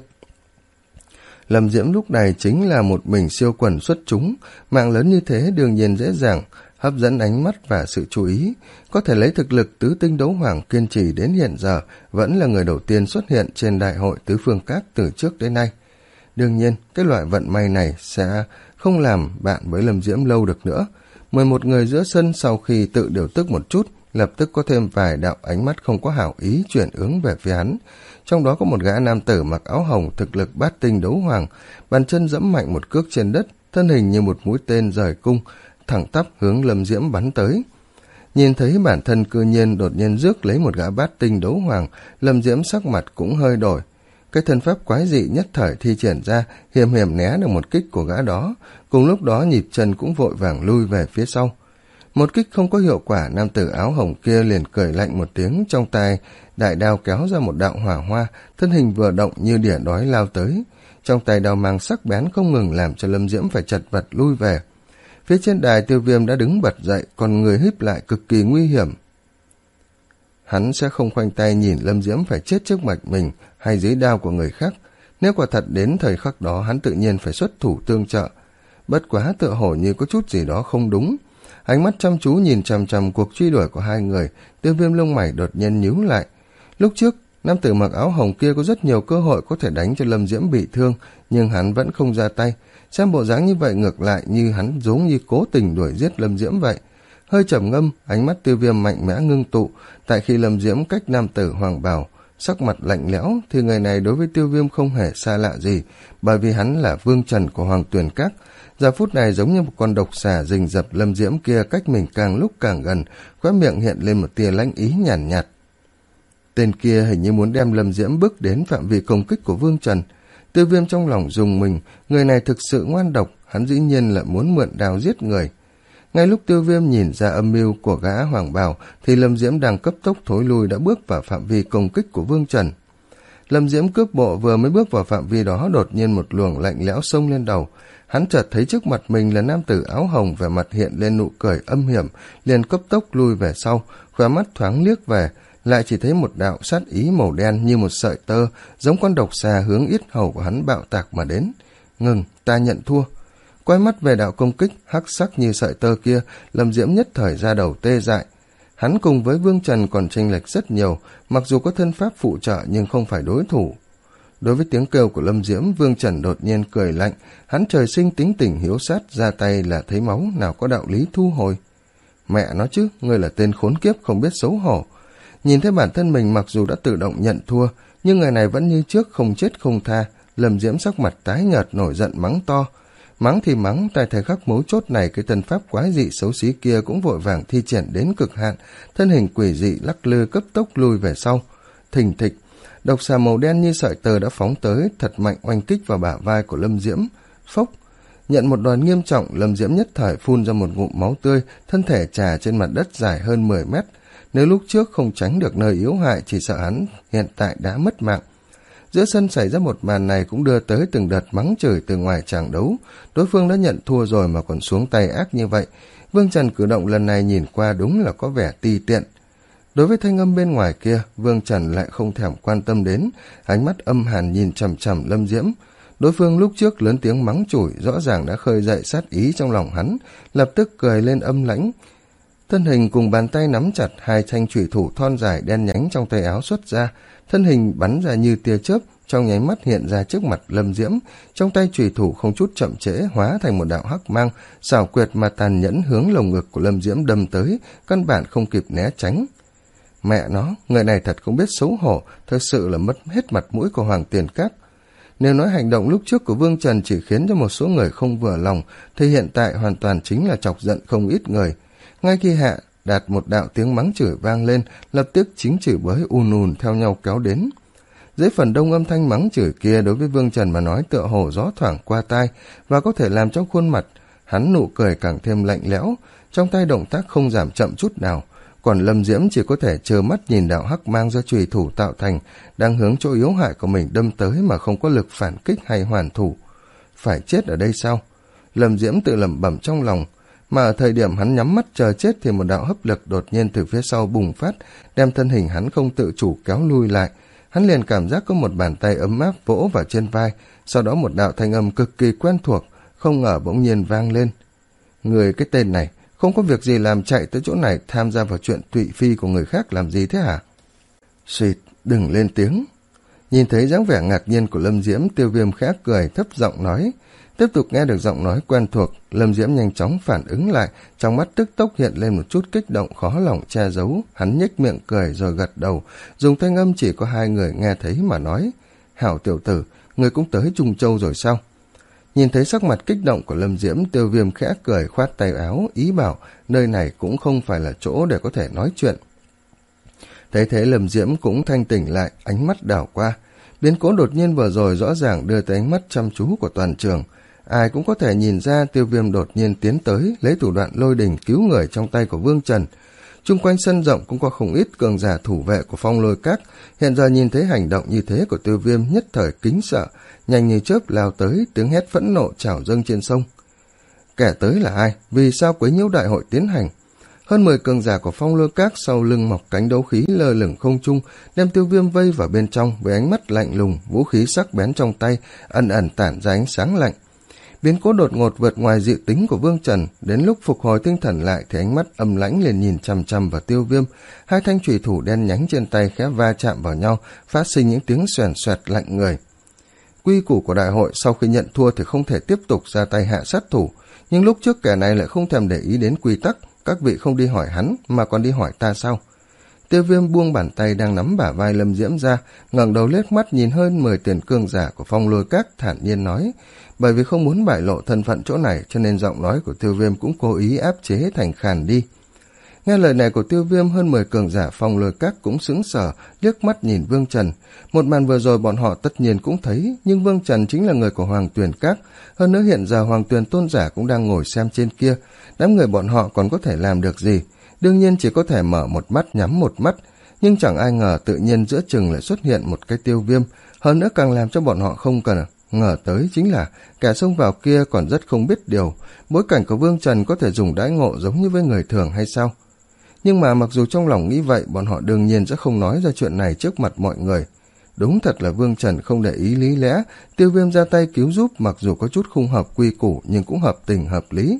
Lâm Diễm lúc này chính là một mình siêu quần xuất chúng, mạng lớn như thế đương nhiên dễ dàng hấp dẫn ánh mắt và sự chú ý. Có thể lấy thực lực tứ tinh đấu hoàng kiên trì đến hiện giờ, vẫn là người đầu tiên xuất hiện trên đại hội tứ phương các từ trước đến nay. Đương nhiên, cái loại vận may này sẽ không làm bạn với Lâm Diễm lâu được nữa. mười một người giữa sân sau khi tự điều tức một chút, lập tức có thêm vài đạo ánh mắt không có hảo ý chuyển hướng về phía hắn. Trong đó có một gã nam tử mặc áo hồng, thực lực bát tinh đấu hoàng, bàn chân giẫm mạnh một cước trên đất, thân hình như một mũi tên rời cung, thẳng tắp hướng Lâm Diễm bắn tới. Nhìn thấy bản thân cư nhiên đột nhiên rước lấy một gã bát tinh đấu hoàng, Lâm Diễm sắc mặt cũng hơi đổi. Cái thân pháp quái dị nhất thời thi triển ra, hiểm hiểm né được một kích của gã đó, cùng lúc đó nhịp chân cũng vội vàng lui về phía sau. Một kích không có hiệu quả, nam tử áo hồng kia liền cười lạnh một tiếng, trong tay đại đao kéo ra một đạo hỏa hoa, thân hình vừa động như đỉa đói lao tới. Trong tay đao mang sắc bén không ngừng làm cho Lâm Diễm phải chật vật lui về. Phía trên đài Tiêu Viêm đã đứng bật dậy, còn người híp lại cực kỳ nguy hiểm. Hắn sẽ không khoanh tay nhìn Lâm Diễm phải chết trước mặt mình hay dưới đao của người khác. Nếu quả thật đến thời khắc đó, hắn tự nhiên phải xuất thủ tương trợ. Bất quá tựa hồ như có chút gì đó không đúng. Ánh mắt chăm chú nhìn chằm chằm cuộc truy đuổi của hai người, Tiêu Viêm lông mày đột nhiên nhíu lại. Lúc trước, nam tử mặc áo hồng kia có rất nhiều cơ hội có thể đánh cho Lâm Diễm bị thương, nhưng hắn vẫn không ra tay. Xem bộ dáng như vậy ngược lại như hắn giống như cố tình đuổi giết Lâm Diễm vậy. Hơi trầm ngâm, ánh mắt Tiêu Viêm mạnh mẽ ngưng tụ. Tại khi Lâm Diễm cách nam tử hoàng bào, sắc mặt lạnh lẽo, thì người này đối với Tiêu Viêm không hề xa lạ gì, bởi vì hắn là vương trần của Hoàng Tuyền Các. Giờ phút này giống như một con độc xà rình rập Lâm Diễm kia cách mình càng lúc càng gần, khóe miệng hiện lên một tia lãnh ý nhàn nhạt, nhạt. Tên kia hình như muốn đem Lâm Diễm bước đến phạm vi công kích của vương trần. Tiêu Viêm trong lòng rùng mình, người này thực sự ngoan độc, hắn dĩ nhiên lại muốn mượn đao giết người. Ngay lúc Tiêu Viêm nhìn ra âm mưu của gã hoàng bào, thì Lâm Diễm đang cấp tốc thối lui đã bước vào phạm vi công kích của vương trần. Lâm Diễm cướp bộ vừa mới bước vào phạm vi đó, đột nhiên một luồng lạnh lẽo xông lên đầu. Hắn chợt thấy trước mặt mình là nam tử áo hồng, vẻ mặt hiện lên nụ cười âm hiểm, liền cấp tốc lui về sau, khóe mắt thoáng liếc về, lại chỉ thấy một đạo sát ý màu đen như một sợi tơ, giống con độc xà hướng yết hầu của hắn bạo tạc mà đến. Ngừng, ta nhận thua. Quay mắt về đạo công kích hắc sắc như sợi tơ kia, Lâm Diễm nhất thời ra đầu tê dại. Hắn cùng với Vương Trần còn chênh lệch rất nhiều, mặc dù có thân pháp phụ trợ nhưng không phải đối thủ. Đối với tiếng kêu của Lâm Diễm, Vương Trần đột nhiên cười lạnh, hắn trời sinh tính tình hiếu sát, ra tay là thấy máu, nào có đạo lý thu hồi. Mẹ nó chứ, ngươi là tên khốn kiếp không biết xấu hổ. Nhìn thấy bản thân mình mặc dù đã tự động nhận thua, nhưng người này vẫn như trước không chết không tha. Lâm Diễm sắc mặt tái nhợt nổi giận mắng to. Mắng thì mắng, tại thời khắc mấu chốt này cái tân pháp quái dị xấu xí kia cũng vội vàng thi triển đến cực hạn, thân hình quỷ dị lắc lư cấp tốc lui về sau. Thình thịch, độc xà màu đen như sợi tơ đã phóng tới, thật mạnh oanh kích vào bả vai của Lâm Diễm. Phốc, nhận một đòn nghiêm trọng, Lâm Diễm nhất thời phun ra một ngụm máu tươi, thân thể trà trên mặt đất dài hơn mười mét. Nếu lúc trước không tránh được nơi yếu hại, chỉ sợ hắn hiện tại đã mất mạng. Giữa sân xảy ra một màn này cũng đưa tới từng đợt mắng chửi từ ngoài tràng đấu. Đối phương đã nhận thua rồi mà còn xuống tay ác như vậy. Vương Trần cử động lần này nhìn qua đúng là có vẻ ti tiện. Đối với thanh âm bên ngoài kia, Vương Trần lại không thèm quan tâm đến, ánh mắt âm hàn nhìn chằm chằm Lâm Diễm. Đối phương lúc trước lớn tiếng mắng chửi, rõ ràng đã khơi dậy sát ý trong lòng hắn, lập tức cười lên âm lãnh. Thân hình cùng bàn tay nắm chặt hai thanh chủy thủ thon dài đen nhánh trong tay áo xuất ra, thân hình bắn ra như tia chớp, trong nháy mắt hiện ra trước mặt Lâm Diễm, trong tay chủy thủ không chút chậm trễ hóa thành một đạo hắc mang, xảo quyệt mà tàn nhẫn hướng lồng ngực của Lâm Diễm đâm tới, căn bản không kịp né tránh. Mẹ nó, người này thật không biết xấu hổ, thật sự là mất hết mặt mũi của Hoàng Tiền Các. Nếu nói hành động lúc trước của Vương Trần chỉ khiến cho một số người không vừa lòng, thì hiện tại hoàn toàn chính là chọc giận không ít người. Ngay khi hạ đạt một đạo tiếng mắng chửi vang lên, lập tức chính chửi bới ùn ùn theo nhau kéo đến. Dưới phần đông âm thanh mắng chửi kia, đối với Vương Trần mà nói tựa hồ gió thoảng qua tai, và có thể làm trong khuôn mặt hắn nụ cười càng thêm lạnh lẽo, trong tay động tác không giảm chậm chút nào. Còn Lâm Diễm chỉ có thể trơ mắt nhìn đạo hắc mang do chùy thủ tạo thành, đang hướng chỗ yếu hại của mình đâm tới mà không có lực phản kích hay hoàn thủ. Phải chết ở đây sao? Lâm Diễm tự lẩm bẩm trong lòng. Mà ở thời điểm hắn nhắm mắt chờ chết thì một đạo hấp lực đột nhiên từ phía sau bùng phát, đem thân hình hắn không tự chủ kéo lui lại. Hắn liền cảm giác có một bàn tay ấm áp vỗ vào trên vai, sau đó một đạo thanh âm cực kỳ quen thuộc, không ngờ bỗng nhiên vang lên. Người cái tên này, không có việc gì làm chạy tới chỗ này tham gia vào chuyện tụy phi của người khác làm gì thế hả? Xịt, đừng lên tiếng. Nhìn thấy dáng vẻ ngạc nhiên của Lâm Diễm, Tiêu Viêm khẽ cười thấp giọng nói. Tiếp tục nghe được giọng nói quen thuộc, Lâm Diễm nhanh chóng phản ứng lại, trong mắt tức tốc hiện lên một chút kích động khó lòng che giấu. Hắn nhếch miệng cười rồi gật đầu, dùng thanh âm chỉ có hai người nghe thấy mà nói. Hảo tiểu tử, người cũng tới Trung Châu rồi sao? Nhìn thấy sắc mặt kích động của Lâm Diễm, Tiêu Viêm khẽ cười khoát tay áo, ý bảo nơi này cũng không phải là chỗ để có thể nói chuyện. Thấy thế Lâm Diễm cũng thanh tỉnh lại, ánh mắt đảo qua. Biến cố đột nhiên vừa rồi rõ ràng đưa tới ánh mắt chăm chú của toàn trường. Ai cũng có thể nhìn ra Tiêu Viêm đột nhiên tiến tới, lấy thủ đoạn lôi đình cứu người trong tay của Vương Trần. Chung quanh sân rộng cũng có không ít cường giả thủ vệ của Phong Lôi Các, hiện giờ nhìn thấy hành động như thế của Tiêu Viêm nhất thời kính sợ, nhanh như chớp lao tới, tiếng hét phẫn nộ trào dâng trên sông. Kẻ tới là ai? Vì sao quấy nhiễu đại hội tiến hành? Hơn mười cường giả của Phong Lôi Các sau lưng mọc cánh đấu khí lơ lửng không trung, đem Tiêu Viêm vây vào bên trong với ánh mắt lạnh lùng, vũ khí sắc bén trong tay, ẩn ẩn tản ra ánh sáng lạnh. Biến cố đột ngột vượt ngoài dự tính của Vương Trần, đến lúc phục hồi tinh thần lại thì ánh mắt âm lãnh liền nhìn chằm chằm vào Tiêu Viêm, hai thanh chùy thủ đen nhánh trên tay khẽ va chạm vào nhau, phát sinh những tiếng xoèn xoẹt lạnh người. Quy củ của đại hội sau khi nhận thua thì không thể tiếp tục ra tay hạ sát thủ, nhưng lúc trước kẻ này lại không thèm để ý đến quy tắc, các vị không đi hỏi hắn mà còn đi hỏi ta sao? Tiêu Viêm buông bàn tay đang nắm bả vai Lâm Diễm ra, ngẩng đầu liếc mắt nhìn hơn mười tiền cương giả của Phong Lôi Các, thản nhiên nói, bởi vì không muốn bại lộ thân phận chỗ này cho nên giọng nói của Tiêu Viêm cũng cố ý áp chế thành khàn đi. Nghe lời này của Tiêu Viêm, hơn mười cường giả Phong Lôi Các cũng sững sờ, liếc mắt nhìn Vương Trần. Một màn vừa rồi bọn họ tất nhiên cũng thấy, nhưng Vương Trần chính là người của Hoàng Tuyền Các, hơn nữa hiện giờ Hoàng Tuyền Tôn giả cũng đang ngồi xem trên kia, đám người bọn họ còn có thể làm được gì? Đương nhiên chỉ có thể mở một mắt nhắm một mắt, nhưng chẳng ai ngờ tự nhiên giữa chừng lại xuất hiện một cái Tiêu Viêm, hơn nữa càng làm cho bọn họ không cần ngờ tới chính là kẻ xông vào kia còn rất không biết điều, bối cảnh của Vương Trần có thể dùng đãi ngộ giống như với người thường hay sao? Nhưng mà mặc dù trong lòng nghĩ vậy, bọn họ đương nhiên sẽ không nói ra chuyện này trước mặt mọi người. Đúng thật là Vương Trần không để ý lý lẽ, Tiêu Viêm ra tay cứu giúp mặc dù có chút không hợp quy củ nhưng cũng hợp tình hợp lý.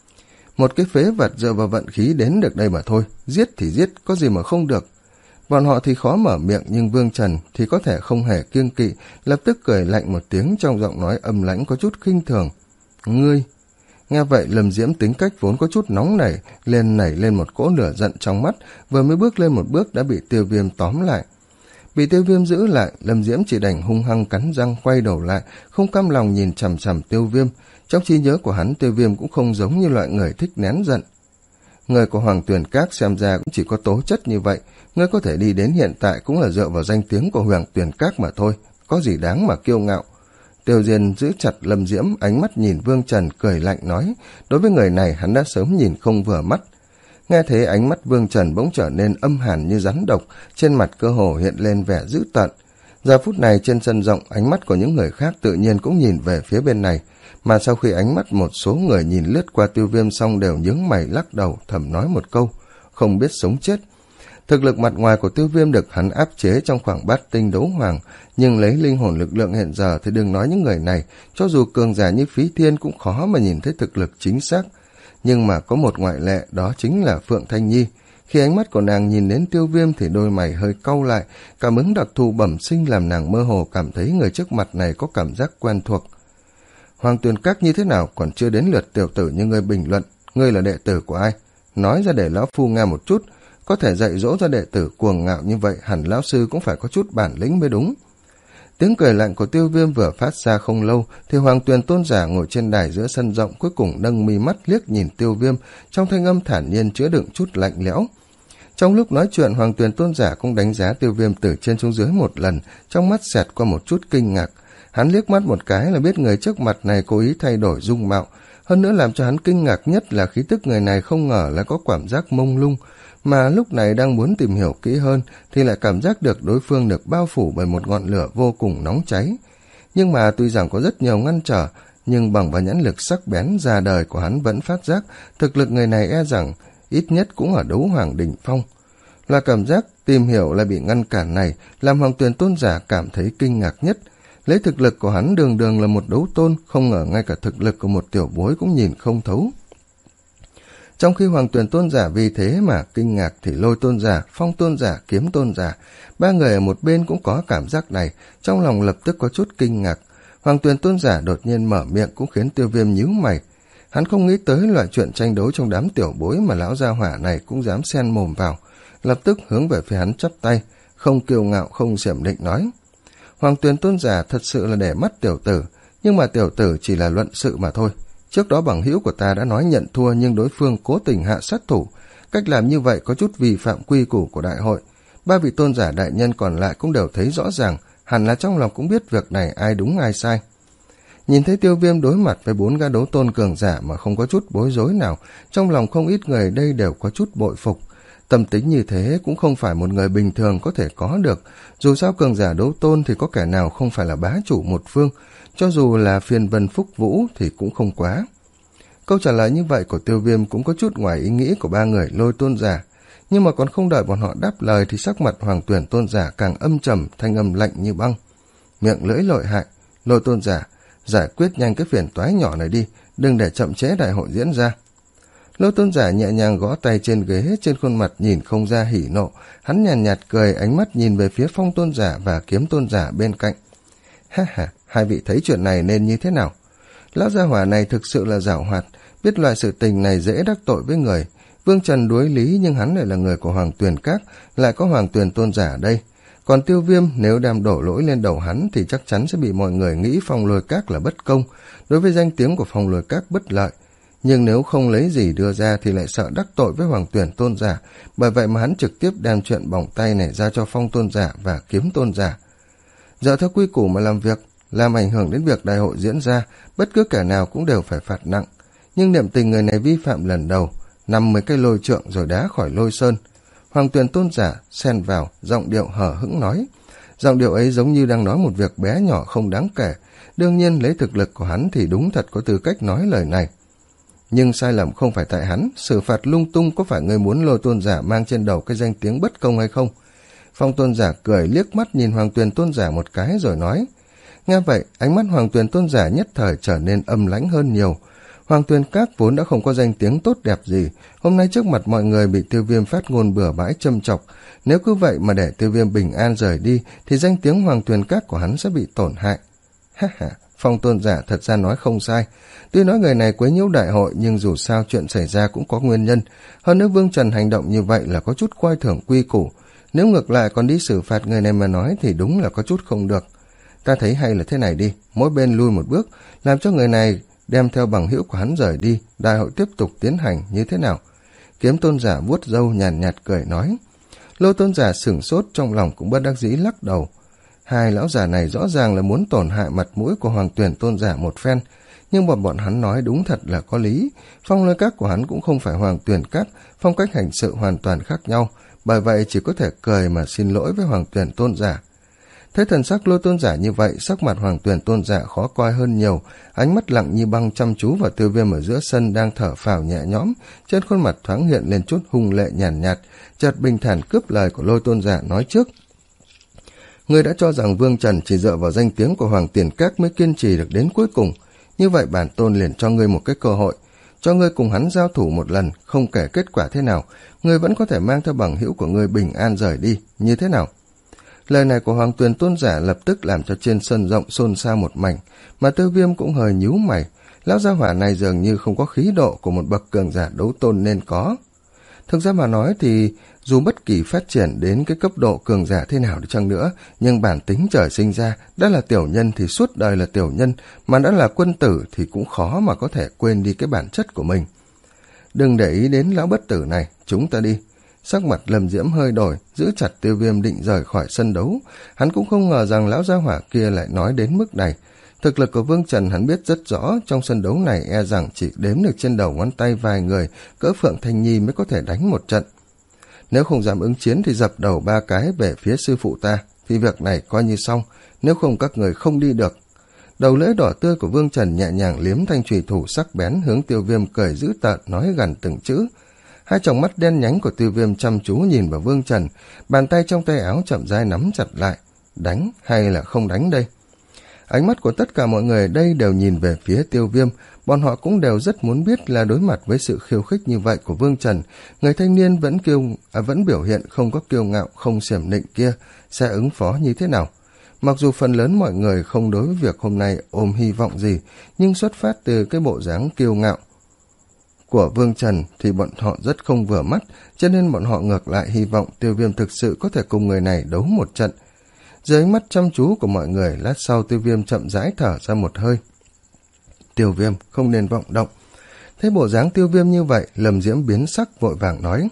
Một cái phế vật dựa vào vận khí đến được đây mà thôi, giết thì giết, có gì mà không được. Bọn họ thì khó mở miệng, nhưng Vương Trần thì có thể không hề kiêng kỵ, lập tức cười lạnh một tiếng trong giọng nói âm lãnh có chút khinh thường. Ngươi! Nghe vậy Lâm Diễm tính cách vốn có chút nóng nảy, liền nảy lên một cỗ lửa giận trong mắt, vừa mới bước lên một bước đã bị Tiêu Viêm tóm lại. Bị Tiêu Viêm giữ lại, Lâm Diễm chỉ đành hung hăng cắn răng quay đầu lại, không cam lòng nhìn chằm chằm Tiêu Viêm. Trong trí nhớ của hắn, Tiêu Viêm cũng không giống như loại người thích nén giận. Người của Hoàng Tuyền Các xem ra cũng chỉ có tố chất như vậy, ngươi có thể đi đến hiện tại cũng là dựa vào danh tiếng của Hoàng Tuyền Các mà thôi, có gì đáng mà kiêu ngạo. Tiêu Diên giữ chặt Lâm Diễm, ánh mắt nhìn Vương Trần cười lạnh nói, đối với người này hắn đã sớm nhìn không vừa mắt. Nghe thế ánh mắt Vương Trần bỗng trở nên âm hàn như rắn độc, trên mặt cơ hồ hiện lên vẻ dữ tợn. Giờ phút này trên sân rộng, ánh mắt của những người khác tự nhiên cũng nhìn về phía bên này, mà sau khi ánh mắt một số người nhìn lướt qua Tiêu Viêm xong đều nhướng mày lắc đầu, thầm nói một câu, không biết sống chết. Thực lực mặt ngoài của Tiêu Viêm được hắn áp chế trong khoảng bát tinh đấu hoàng, nhưng lấy linh hồn lực lượng hiện giờ thì đừng nói những người này, cho dù cường giả như Phí Thiên cũng khó mà nhìn thấy thực lực chính xác. Nhưng mà có một ngoại lệ, đó chính là Phượng Thanh Nhi. Khi ánh mắt của nàng nhìn đến Tiêu Viêm thì đôi mày hơi cau lại, cảm ứng đặc thù bẩm sinh làm nàng mơ hồ cảm thấy người trước mặt này có cảm giác quen thuộc. Hoàng Tuyền Các như thế nào, còn chưa đến lượt tiểu tử như ngươi bình luận, ngươi là đệ tử của ai? Nói ra để lão phu nghe một chút, có thể dạy dỗ ra đệ tử cuồng ngạo như vậy, hẳn lão sư cũng phải có chút bản lĩnh mới đúng. Tiếng cười lạnh của Tiêu Viêm vừa phát ra không lâu thì Hoàng Tuyền Tôn giả ngồi trên đài giữa sân rộng cuối cùng nâng mi mắt liếc nhìn Tiêu Viêm, trong thanh âm thản nhiên chứa đựng chút lạnh lẽo. Trong lúc nói chuyện, Hoàng Tuyền Tôn giả cũng đánh giá Tiêu Viêm từ trên xuống dưới một lần, trong mắt xẹt qua một chút kinh ngạc. Hắn liếc mắt một cái là biết người trước mặt này cố ý thay đổi dung mạo, hơn nữa làm cho hắn kinh ngạc nhất là khí tức người này không ngờ là có cảm giác mông lung, mà lúc này đang muốn tìm hiểu kỹ hơn thì lại cảm giác được đối phương được bao phủ bởi một ngọn lửa vô cùng nóng cháy. Nhưng mà tuy rằng có rất nhiều ngăn trở, nhưng bằng vào nhãn lực sắc bén già đời của hắn vẫn phát giác thực lực người này e rằng ít nhất cũng ở đấu hoàng đỉnh phong. Là cảm giác tìm hiểu là bị ngăn cản này làm Hoàng Tuyền Tôn giả cảm thấy kinh ngạc nhất. Lấy thực lực của hắn đường đường là một đấu tôn, không ngờ ngay cả thực lực của một tiểu bối cũng nhìn không thấu. Trong khi Hoàng Tuyền Tôn giả vì thế mà kinh ngạc thì Lôi Tôn giả, Phong Tôn giả, Kiếm Tôn giả, ba người ở một bên cũng có cảm giác này, trong lòng lập tức có chút kinh ngạc. Hoàng Tuyền Tôn giả đột nhiên mở miệng cũng khiến Tiêu Viêm nhíu mày. Hắn không nghĩ tới loại chuyện tranh đấu trong đám tiểu bối mà lão gia hỏa này cũng dám xen mồm vào, lập tức hướng về phía hắn chắp tay, không kiêu ngạo không xiểm định nói: Hoàng Tuyền Tôn giả thật sự là để mắt tiểu tử, nhưng mà tiểu tử chỉ là luận sự mà thôi. Trước đó bằng hữu của ta đã nói nhận thua nhưng đối phương cố tình hạ sát thủ, cách làm như vậy có chút vi phạm quy củ của đại hội. Ba vị tôn giả đại nhân còn lại cũng đều thấy rõ ràng, hẳn là trong lòng cũng biết việc này ai đúng ai sai. Nhìn thấy Tiêu Viêm đối mặt với bốn gã đấu tôn cường giả mà không có chút bối rối nào, trong lòng không ít người đây đều có chút bội phục. Tâm tính như thế cũng không phải một người bình thường có thể có được, dù sao cường giả đấu tôn thì có kẻ nào không phải là bá chủ một phương, cho dù là phiên vân phúc vũ thì cũng không quá. Câu trả lời như vậy của Tiêu Viêm cũng có chút ngoài ý nghĩ của ba người Lôi tôn giả. Nhưng mà còn không đợi bọn họ đáp lời thì sắc mặt Hoàng Tuyển tôn giả càng âm trầm, thanh âm lạnh như băng. Miệng lưỡi lợi hại, Lôi tôn giả, giải quyết nhanh cái phiền toái nhỏ này đi, đừng để chậm trễ đại hội diễn ra. Lôi tôn giả nhẹ nhàng gõ tay trên ghế, trên khuôn mặt nhìn không ra hỉ nộ, hắn nhàn nhạt, nhạt cười, ánh mắt nhìn về phía Phong tôn giả và Kiếm tôn giả bên cạnh. Ha ha, hai vị thấy chuyện này nên như thế nào? Lão gia hỏa này thực sự là giảo hoạt, biết loại sự tình này dễ đắc tội với người. Vương Trần đối lý nhưng hắn lại là người của Hoàng Tuyền Các, lại có Hoàng Tuyền tôn giả ở đây. Còn Tiêu Viêm nếu đem đổ lỗi lên đầu hắn thì chắc chắn sẽ bị mọi người nghĩ Phong Lôi Các là bất công, đối với danh tiếng của Phong Lôi Các bất lợi. Nhưng nếu không lấy gì đưa ra thì lại sợ đắc tội với Hoàng Tuyển tôn giả, bởi vậy mà hắn trực tiếp đem chuyện bỏng tay này ra cho Phong tôn giả và Kiếm tôn giả. Dựa theo quy củ mà làm việc, làm ảnh hưởng đến việc đại hội diễn ra, bất cứ kẻ nào cũng đều phải phạt nặng. Nhưng niệm tình người này vi phạm lần đầu, năm mươi cái lôi trượng rồi đá khỏi lôi sơn. Hoàng Tuyển tôn giả xen vào, giọng điệu hờ hững nói. Giọng điệu ấy giống như đang nói một việc bé nhỏ không đáng kể. Đương nhiên lấy thực lực của hắn thì đúng thật có tư cách nói lời này. Nhưng sai lầm không phải tại hắn, xử phạt lung tung có phải người muốn Lôi tôn giả mang trên đầu cái danh tiếng bất công hay không? Phong tôn giả cười liếc mắt nhìn Hoàng Tuyền tôn giả một cái rồi nói. Nghe vậy, ánh mắt Hoàng Tuyền tôn giả nhất thời trở nên âm lãnh hơn nhiều. Hoàng Tuyền Các vốn đã không có danh tiếng tốt đẹp gì, hôm nay trước mặt mọi người bị Tiêu Viêm phát ngôn bừa bãi châm chọc. Nếu cứ vậy mà để Tiêu Viêm bình an rời đi, thì danh tiếng Hoàng Tuyền Các của hắn sẽ bị tổn hại. Ha ha, Phong tôn giả thật ra nói không sai. Tuy nói người này quấy nhiễu đại hội nhưng dù sao chuyện xảy ra cũng có nguyên nhân. Hơn nữa Vương Trần hành động như vậy là có chút coi thường quy củ. Nếu ngược lại còn đi xử phạt người này mà nói thì đúng là có chút không được. Ta thấy hay là thế này đi, mỗi bên lui một bước, làm cho người này đem theo bằng hữu của hắn rời đi, đại hội tiếp tục tiến hành như thế nào? Kiếm tôn giả vuốt râu nhàn nhạt, nhạt cười nói. Lôi tôn giả sửng sốt, trong lòng cũng bất đắc dĩ lắc đầu. Hai lão già này rõ ràng là muốn tổn hại mặt mũi của Hoàng Tuyển tôn giả một phen, nhưng bọn bọn hắn nói đúng thật là có lý. Phong Lôi Các của hắn cũng không phải Hoàng Tuyển Các, phong cách hành sự hoàn toàn khác nhau, bởi vậy chỉ có thể cười mà xin lỗi với Hoàng Tuyển tôn giả. Thấy thần sắc Lôi tôn giả như vậy, sắc mặt Hoàng Tuyển tôn giả khó coi hơn nhiều, ánh mắt lặng như băng chăm chú vào Tiêu Viêm ở giữa sân đang thở phào nhẹ nhõm, trên khuôn mặt thoáng hiện lên chút hung lệ nhàn nhạt, nhạt, chợt bình thản cướp lời của Lôi tôn giả nói trước. Ngươi đã cho rằng Vương Trần chỉ dựa vào danh tiếng của Hoàng Tuyển Các mới kiên trì được đến cuối cùng, như vậy bản tôn liền cho ngươi một cái cơ hội, cho ngươi cùng hắn giao thủ một lần, không kể kết quả thế nào, ngươi vẫn có thể mang theo bằng hữu của ngươi bình an rời đi, như thế nào? Lời này của Hoàng Tuyền tôn giả lập tức làm cho trên sân rộng xôn xao một mảnh, mà Tiêu Viêm cũng hơi nhíu mày, lão gia hỏa này dường như không có khí độ của một bậc cường giả đấu tôn nên có. Thực ra mà nói thì dù bất kỳ phát triển đến cái cấp độ cường giả thế nào đi chăng nữa, nhưng bản tính trời sinh ra đã là tiểu nhân thì suốt đời là tiểu nhân, mà đã là quân tử thì cũng khó mà có thể quên đi cái bản chất của mình. Đừng để ý đến lão bất tử này, chúng ta đi. Sắc mặt Lâm Diễm hơi đổi, giữ chặt Tiêu Viêm định rời khỏi sân đấu. Hắn cũng không ngờ rằng lão gia hỏa kia lại nói đến mức này. Thực lực của Vương Trần hắn biết rất rõ, trong sân đấu này e rằng chỉ đếm được trên đầu ngón tay vài người, cỡ Phượng Thanh Nhi mới có thể đánh một trận. Nếu không dám ứng chiến thì dập đầu ba cái về phía sư phụ ta, vì việc này coi như xong, nếu không các người không đi được. Đầu lưỡi đỏ tươi của Vương Trần nhẹ nhàng liếm thanh chùy thủ sắc bén hướng Tiêu Viêm cười dữ tợn nói gần từng chữ. Hai tròng mắt đen nhánh của Tiêu Viêm chăm chú nhìn vào Vương Trần, bàn tay trong tay áo chậm rãi nắm chặt lại. Đánh hay là không đánh đây? Ánh mắt của tất cả mọi người đây đều nhìn về phía Tiêu Viêm, bọn họ cũng đều rất muốn biết là đối mặt với sự khiêu khích như vậy của Vương Trần, người thanh niên vẫn kiêu à, vẫn biểu hiện không có kiêu ngạo, không xiểm nịnh kia, sẽ ứng phó như thế nào? Mặc dù phần lớn mọi người không đối với việc hôm nay ôm hy vọng gì, nhưng xuất phát từ cái bộ dáng kiêu ngạo của Vương Trần thì bọn họ rất không vừa mắt, cho nên bọn họ ngược lại hy vọng Tiêu Viêm thực sự có thể cùng người này đấu một trận. Dưới ánh mắt chăm chú của mọi người, lát sau Tiêu Viêm chậm rãi thở ra một hơi. Tiêu Viêm không nên vọng động. Thấy bộ dáng Tiêu Viêm như vậy, Lâm Diễm biến sắc vội vàng nói.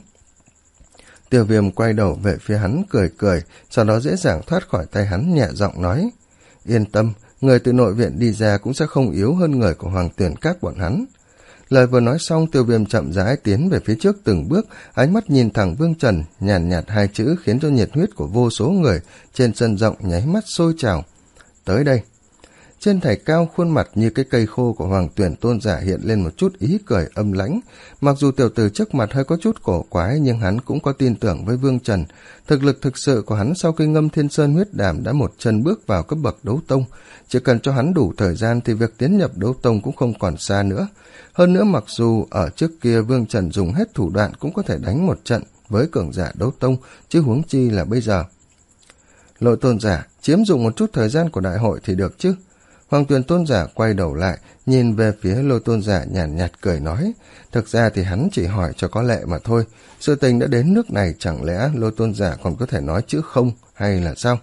Tiêu Viêm quay đầu về phía hắn cười cười, sau đó dễ dàng thoát khỏi tay hắn, nhẹ giọng nói. Yên tâm, người từ nội viện đi ra cũng sẽ không yếu hơn người của Hoàng Tuyển Các bọn hắn. Lời vừa nói xong, Tiêu Viêm chậm rãi tiến về phía trước từng bước, ánh mắt nhìn thẳng Vương Trần, nhàn nhạt, nhạt hai chữ khiến cho nhiệt huyết của vô số người trên sân rộng nháy mắt sôi trào. Tới đây. Trên thảy cao khuôn mặt như cái cây khô của Hoàng Tuyển Tôn giả hiện lên một chút ý cười âm lãnh. Mặc dù tiểu tử trước mặt hơi có chút cổ quái, nhưng hắn cũng có tin tưởng với Vương Trần. Thực lực thực sự của hắn sau khi ngâm Thiên Sơn huyết đàm đã một chân bước vào cấp bậc đấu tông. Chỉ cần cho hắn đủ thời gian thì việc tiến nhập đấu tông cũng không còn xa nữa. Hơn nữa, mặc dù ở trước kia Vương Trần dùng hết thủ đoạn cũng có thể đánh một trận với cường giả đấu tông, chứ huống chi là bây giờ. Lôi Tôn giả, chiếm dụng một chút thời gian của đại hội thì được chứ? Hoàng Tuyền Tôn giả quay đầu lại, nhìn về phía Lôi Tôn giả nhàn nhạt, nhạt cười nói, thực ra thì hắn chỉ hỏi cho có lệ mà thôi, sự tình đã đến nước này chẳng lẽ Lôi Tôn giả còn có thể nói chữ không hay là sao?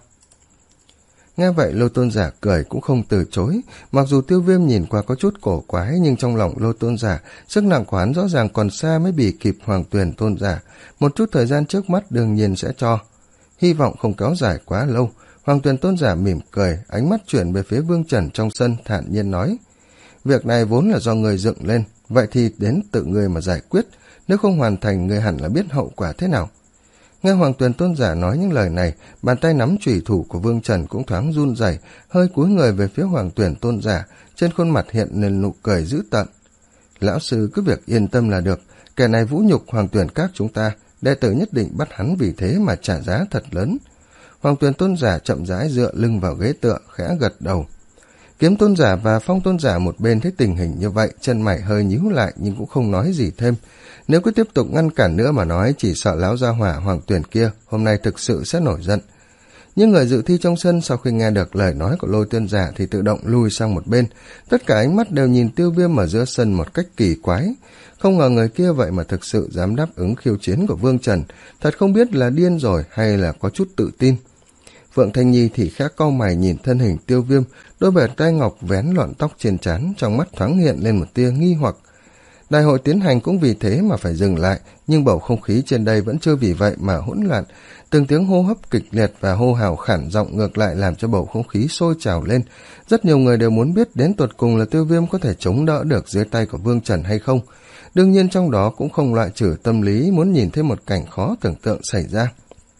Nghe vậy Lôi Tôn giả cười cũng không từ chối, mặc dù Tiêu Viêm nhìn qua có chút cổ quái, nhưng trong lòng Lôi Tôn giả, sức nặng của hắn rõ ràng còn xa mới bị kịp Hoàng Tuyền Tôn giả, một chút thời gian trước mắt đương nhiên sẽ cho. Hy vọng không kéo dài quá lâu. Hoàng Tuyền Tôn giả mỉm cười, ánh mắt chuyển về phía Vương Trần trong sân, thản nhiên nói, việc này vốn là do người dựng lên, vậy thì đến tự người mà giải quyết, nếu không hoàn thành người hẳn là biết hậu quả thế nào. Nghe Hoàng Tuyền Tôn giả nói những lời này, bàn tay nắm chủy thủ của Vương Trần cũng thoáng run rẩy, hơi cúi người về phía Hoàng Tuyền Tôn giả, trên khuôn mặt hiện lên nụ cười dữ tợn. Lão sư cứ việc yên tâm là được, kẻ này vũ nhục Hoàng Tuyền các chúng ta, đệ tử nhất định bắt hắn vì thế mà trả giá thật lớn. Hoàng Tuyền Tôn giả chậm rãi dựa lưng vào ghế tựa, khẽ gật đầu. Kiếm Tôn giả và Phong Tôn giả một bên thấy tình hình như vậy, chân mày hơi nhíu lại nhưng cũng không nói gì thêm. Nếu cứ tiếp tục ngăn cản nữa mà nói, chỉ sợ lão gia hỏa Hoàng Tuyền kia hôm nay thực sự sẽ nổi giận. Những người dự thi trong sân sau khi nghe được lời nói của Lôi Tôn giả thì tự động lui sang một bên. Tất cả ánh mắt đều nhìn Tiêu Viêm ở giữa sân một cách kỳ quái. Không ngờ người kia vậy mà thực sự dám đáp ứng khiêu chiến của Vương Trần. Thật không biết là điên rồi hay là có chút tự tin. Phượng Thanh Nhi thì khẽ cau mày nhìn thân hình Tiêu Viêm, đôi bàn tay ngọc vén lọn tóc trên trán, trong mắt thoáng hiện lên một tia nghi hoặc. Đại hội tiến hành cũng vì thế mà phải dừng lại, nhưng bầu không khí trên đây vẫn chưa vì vậy mà hỗn loạn. Từng tiếng hô hấp kịch liệt và hô hào khản giọng ngược lại làm cho bầu không khí sôi trào lên. Rất nhiều người đều muốn biết đến tột cùng là Tiêu Viêm có thể chống đỡ được dưới tay của Vương Trần hay không. Đương nhiên trong đó cũng không loại trừ tâm lý muốn nhìn thấy một cảnh khó tưởng tượng xảy ra.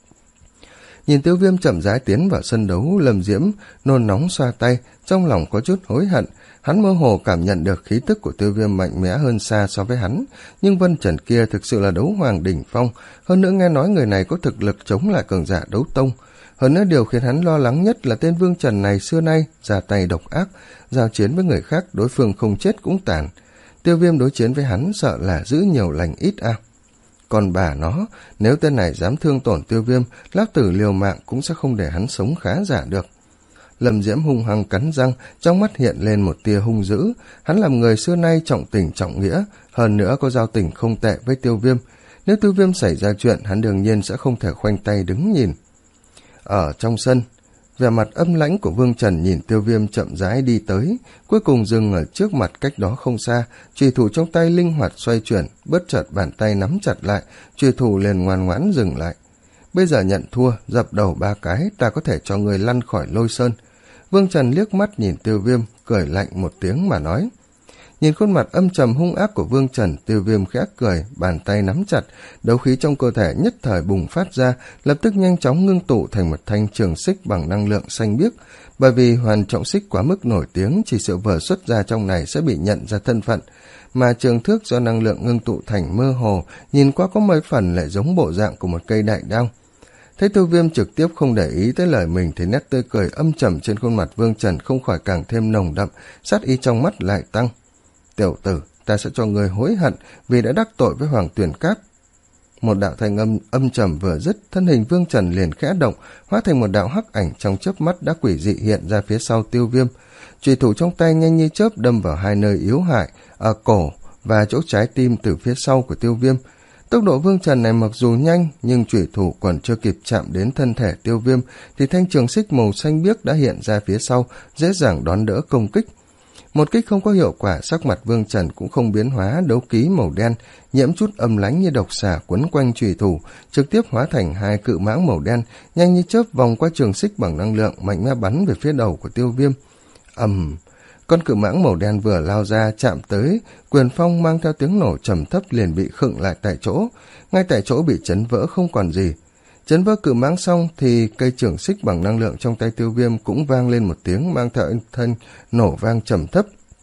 Nhìn Tiêu Viêm chậm rãi tiến vào sân đấu, Lâm Diễm nôn nóng xoa tay, trong lòng có chút hối hận. Hắn mơ hồ cảm nhận được khí tức của Tiêu Viêm mạnh mẽ hơn xa so với hắn, nhưng Vân Trần kia thực sự là đấu hoàng đỉnh phong, hơn nữa nghe nói người này có thực lực chống lại cường giả đấu tông. Hơn nữa điều khiến hắn lo lắng nhất là tên Vương Trần này xưa nay ra tay độc ác, giao chiến với người khác đối phương không chết cũng tàn. Tiêu Viêm đối chiến với hắn sợ là giữ nhiều lành ít à. Còn bà nó, nếu tên này dám thương tổn Tiêu Viêm, lão tử liều mạng cũng sẽ không để hắn sống khá giả được. Lâm Diễm hung hăng cắn răng, trong mắt hiện lên một tia hung dữ. Hắn làm người xưa nay trọng tình trọng nghĩa, hơn nữa có giao tình không tệ với Tiêu Viêm. Nếu Tiêu Viêm xảy ra chuyện, hắn đương nhiên sẽ không thể khoanh tay đứng nhìn. Ở trong sân, vẻ mặt âm lãnh của Vương Trần nhìn Tiêu Viêm chậm rãi đi tới, cuối cùng dừng ở trước mặt cách đó không xa, chùy thủ trong tay linh hoạt xoay chuyển, bất chợt bàn tay nắm chặt lại, chùy thủ liền ngoan ngoãn dừng lại. Bây giờ nhận thua, dập đầu ba cái, ta có thể cho người lăn khỏi Lôi Sơn. Vương Trần liếc mắt nhìn Tiêu Viêm, cười lạnh một tiếng mà nói. Nhìn khuôn mặt âm trầm hung ác của Vương Trần, Tiêu Viêm khẽ cười, bàn tay nắm chặt, đấu khí trong cơ thể nhất thời bùng phát ra, lập tức nhanh chóng ngưng tụ thành một thanh trường xích bằng năng lượng xanh biếc. Bởi vì hoàn trọng xích quá mức nổi tiếng, chỉ sự vừa xuất ra trong này sẽ bị nhận ra thân phận, mà trường thước do năng lượng ngưng tụ thành mơ hồ, nhìn qua có mấy phần lại giống bộ dạng của một cây đại đao. Thấy Tiêu Viêm trực tiếp không để ý tới lời mình thì nét tươi cười âm trầm trên khuôn mặt Vương Trần không khỏi càng thêm nồng đậm, sát ý trong mắt lại tăng. Tiểu tử, ta sẽ cho người hối hận vì đã đắc tội với Hoàng Tuyền Các. Một đạo thanh âm âm trầm vừa dứt, thân hình Vương Trần liền khẽ động, hóa thành một đạo hắc ảnh trong chớp mắt đã quỷ dị hiện ra phía sau Tiêu Viêm. Chùy thủ trong tay nhanh như chớp đâm vào hai nơi yếu hại, ở cổ và chỗ trái tim từ phía sau của Tiêu Viêm. Tốc độ Vương Trần này mặc dù nhanh, nhưng chủy thủ còn chưa kịp chạm đến thân thể Tiêu Viêm, thì thanh trường xích màu xanh biếc đã hiện ra phía sau, dễ dàng đón đỡ công kích. Một kích không có hiệu quả, sắc mặt Vương Trần cũng không biến hóa, đấu ký màu đen, nhiễm chút âm lãnh như độc xà quấn quanh chủy thủ, trực tiếp hóa thành hai cự mãng màu đen, nhanh như chớp vòng qua trường xích bằng năng lượng, mạnh mẽ bắn về phía đầu của Tiêu Viêm. Ầm! Con cự mãng màu đen vừa lao ra chạm tới, quyền phong mang theo tiếng nổ trầm thấp liền bị khựng lại tại chỗ, ngay tại chỗ bị chấn vỡ không còn gì. Chấn vỡ cự mãng xong thì cây trưởng xích bằng năng lượng trong tay Tiêu Viêm cũng vang lên một tiếng, mang theo âm thanh nổ vang trầm thấp.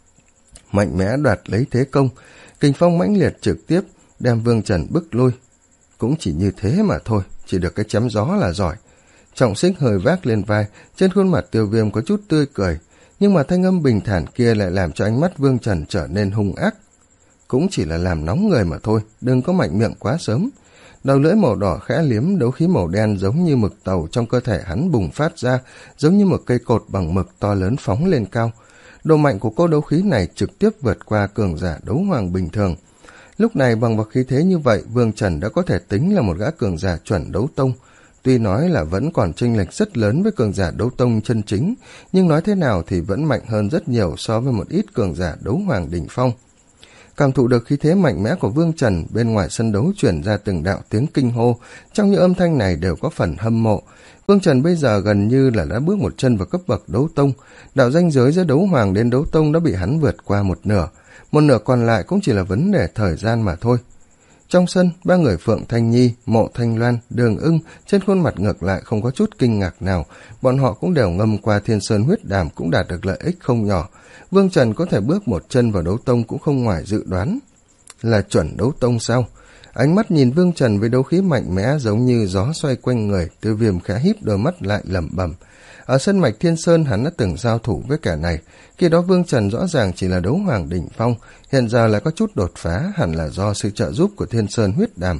Mạnh mẽ đoạt lấy thế công, kình phong mãnh liệt trực tiếp đem Vương Trần bức lui. Cũng chỉ như thế mà thôi, chỉ được cái chém gió là giỏi. Trọng xích hơi vác lên vai, trên khuôn mặt Tiêu Viêm có chút tươi cười, nhưng mà thanh âm bình thản kia lại làm cho ánh mắt Vương Trần trở nên hung ác. Cũng chỉ là làm nóng người mà thôi, đừng có mạnh miệng quá sớm. Đầu lưỡi màu đỏ khẽ liếm, đấu khí màu đen giống như mực tàu trong cơ thể hắn bùng phát ra, giống như một cây cột bằng mực to lớn phóng lên cao. Độ mạnh của cô đấu khí này trực tiếp vượt qua cường giả đấu hoàng bình thường. Lúc này bằng bậc khí thế như vậy, Vương Trần đã có thể tính là một gã cường giả chuẩn đấu tông. Tuy nói là vẫn còn chênh lệch rất lớn với cường giả đấu tông chân chính, nhưng nói thế nào thì vẫn mạnh hơn rất nhiều so với một ít cường giả đấu hoàng đỉnh phong. Cảm thụ được khí thế mạnh mẽ của Vương Trần, bên ngoài sân đấu chuyển ra từng đạo tiếng kinh hô, trong những âm thanh này đều có phần hâm mộ. Vương Trần bây giờ gần như là đã bước một chân vào cấp bậc đấu tông, đạo ranh giới giữa đấu hoàng đến đấu tông đã bị hắn vượt qua một nửa, một nửa còn lại cũng chỉ là vấn đề thời gian mà thôi. Trong sân, ba người Phượng Thanh Nhi, Mộ Thanh Loan, Đường Ưng trên khuôn mặt ngược lại không có chút kinh ngạc nào, bọn họ cũng đều ngâm qua Thiên Sơn huyết đàm cũng đạt được lợi ích không nhỏ. Vương Trần có thể bước một chân vào đấu tông cũng không ngoài dự đoán. Là chuẩn đấu tông sao? Ánh mắt nhìn Vương Trần với đấu khí mạnh mẽ giống như gió xoay quanh người, Tiêu Viêm khẽ híp đôi mắt lại lẩm bẩm. Ở sân mạch Thiên Sơn hắn đã từng giao thủ với kẻ này, khi đó Vương Trần rõ ràng chỉ là đấu hoàng đỉnh phong, hiện giờ lại có chút đột phá, hẳn là do sự trợ giúp của Thiên Sơn huyết đàm.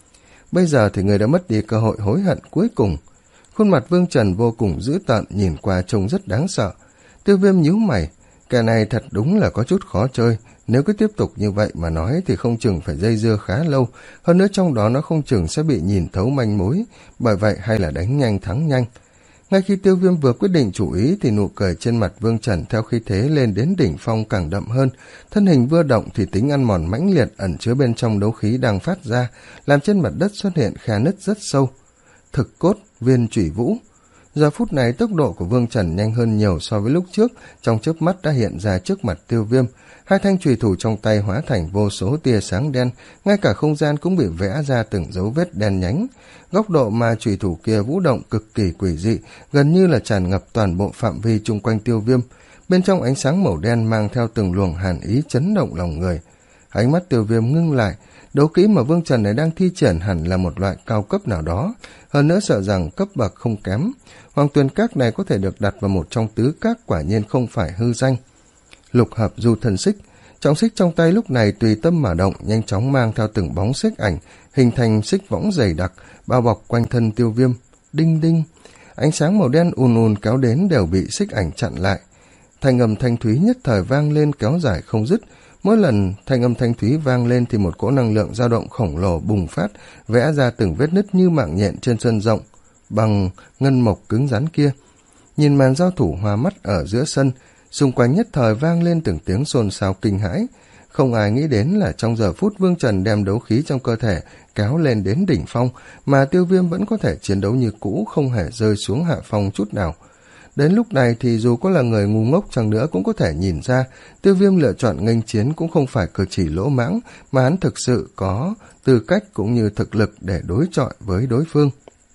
Bây giờ thì người đã mất đi cơ hội hối hận cuối cùng. Khuôn mặt Vương Trần vô cùng dữ tợn, nhìn qua trông rất đáng sợ. Tiêu Viêm nhíu mày, kẻ này thật đúng là có chút khó chơi, nếu cứ tiếp tục như vậy mà nói thì không chừng phải dây dưa khá lâu, hơn nữa trong đó nó không chừng sẽ bị nhìn thấu manh mối, bởi vậy hay là đánh nhanh thắng nhanh. Ngay khi Tiêu Viêm vừa quyết định chủ ý thì nụ cười trên mặt Vương Trần theo khí thế lên đến đỉnh phong càng đậm hơn, thân hình vừa động thì tính ăn mòn mãnh liệt ẩn chứa bên trong đấu khí đang phát ra, làm trên mặt đất xuất hiện khe nứt rất sâu. Thực cốt, viên chủy vũ. Giờ phút này tốc độ của Vương Trần nhanh hơn nhiều so với lúc trước, trong chớp mắt đã hiện ra trước mặt Tiêu Viêm, hai thanh chùy thủ trong tay hóa thành vô số tia sáng đen, ngay cả không gian cũng bị vẽ ra từng dấu vết đen nhánh. Góc độ mà chùy thủ kia vũ động cực kỳ quỷ dị, gần như là tràn ngập toàn bộ phạm vi chung quanh Tiêu Viêm. Bên trong ánh sáng màu đen mang theo từng luồng hàn ý chấn động lòng người. Ánh mắt Tiêu Viêm ngưng lại, đấu kỹ mà Vương Trần này đang thi triển hẳn là một loại cao cấp nào đó, hơn nữa sợ rằng cấp bậc không kém. Hoàng Tuyền Các này có thể được đặt vào một trong tứ các, quả nhiên không phải hư danh. Lục hợp du thần xích, trọng xích trong tay lúc này tùy tâm mà động, nhanh chóng mang theo từng bóng xích ảnh, hình thành xích võng dày đặc, bao bọc quanh thân Tiêu Viêm. Đinh đinh, ánh sáng màu đen ùn ùn kéo đến đều bị xích ảnh chặn lại. Thanh âm thanh thúy nhất thời vang lên kéo dài không dứt. Mỗi lần thanh âm thanh thúy vang lên thì một cỗ năng lượng dao động khổng lồ bùng phát, vẽ ra từng vết nứt như mạng nhện trên sân rộng bằng ngân mộc cứng rắn kia. Nhìn màn giao thủ hoa mắt ở giữa sân, xung quanh nhất thời vang lên từng tiếng xôn xao kinh hãi. Không ai nghĩ đến là trong giờ phút Vương Trần đem đấu khí trong cơ thể kéo lên đến đỉnh phong, mà Tiêu Viêm vẫn có thể chiến đấu như cũ, không hề rơi xuống hạ phong chút nào. Đến lúc này thì dù có là người ngu ngốc chăng nữa cũng có thể nhìn ra, Tiêu Viêm lựa chọn nghênh chiến cũng không phải cử chỉ lỗ mãng, mà hắn thực sự có tư cách cũng như thực lực để đối chọi với đối phương.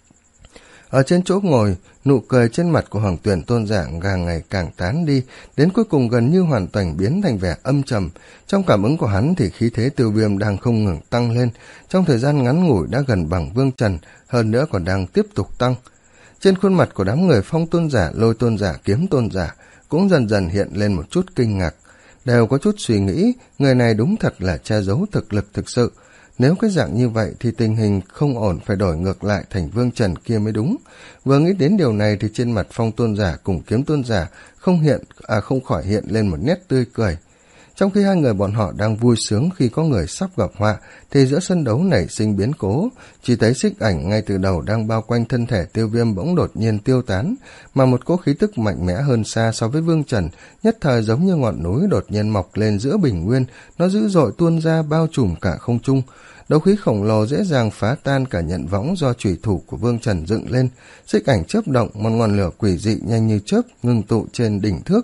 Ở trên chỗ ngồi, nụ cười trên mặt của Hoàng Tuyển Tôn giả càng ngày càng tán đi, đến cuối cùng gần như hoàn toàn biến thành vẻ âm trầm. Trong cảm ứng của hắn thì khí thế Tiêu Viêm đang không ngừng tăng lên, trong thời gian ngắn ngủi đã gần bằng Vương Trần, hơn nữa còn đang tiếp tục tăng. Trên khuôn mặt của đám người Phong Tôn giả, Lôi Tôn giả, Kiếm Tôn giả cũng dần dần hiện lên một chút kinh ngạc, đều có chút suy nghĩ, người này đúng thật là che giấu thực lực thực sự. Nếu cái dạng như vậy thì tình hình không ổn, phải đổi ngược lại thành Vương Trần kia mới đúng. Vừa nghĩ đến điều này thì trên mặt Phong Tôn giả cùng Kiếm Tôn giả không hiện à không khỏi hiện lên một nét tươi cười. Trong khi hai người bọn họ đang vui sướng khi có người sắp gặp họa, thì giữa sân đấu nảy sinh biến cố, chỉ thấy xích ảnh ngay từ đầu đang bao quanh thân thể Tiêu Viêm bỗng đột nhiên tiêu tán, mà một cỗ khí tức mạnh mẽ hơn xa so với Vương Trần, nhất thời giống như ngọn núi đột nhiên mọc lên giữa bình nguyên, nó dữ dội tuôn ra bao trùm cả không trung. Đấu khí khổng lồ dễ dàng phá tan cả nhận võng do chủy thủ của Vương Trần dựng lên, xích ảnh chớp động, một ngọn lửa quỷ dị nhanh như chớp ngưng tụ trên đỉnh thước.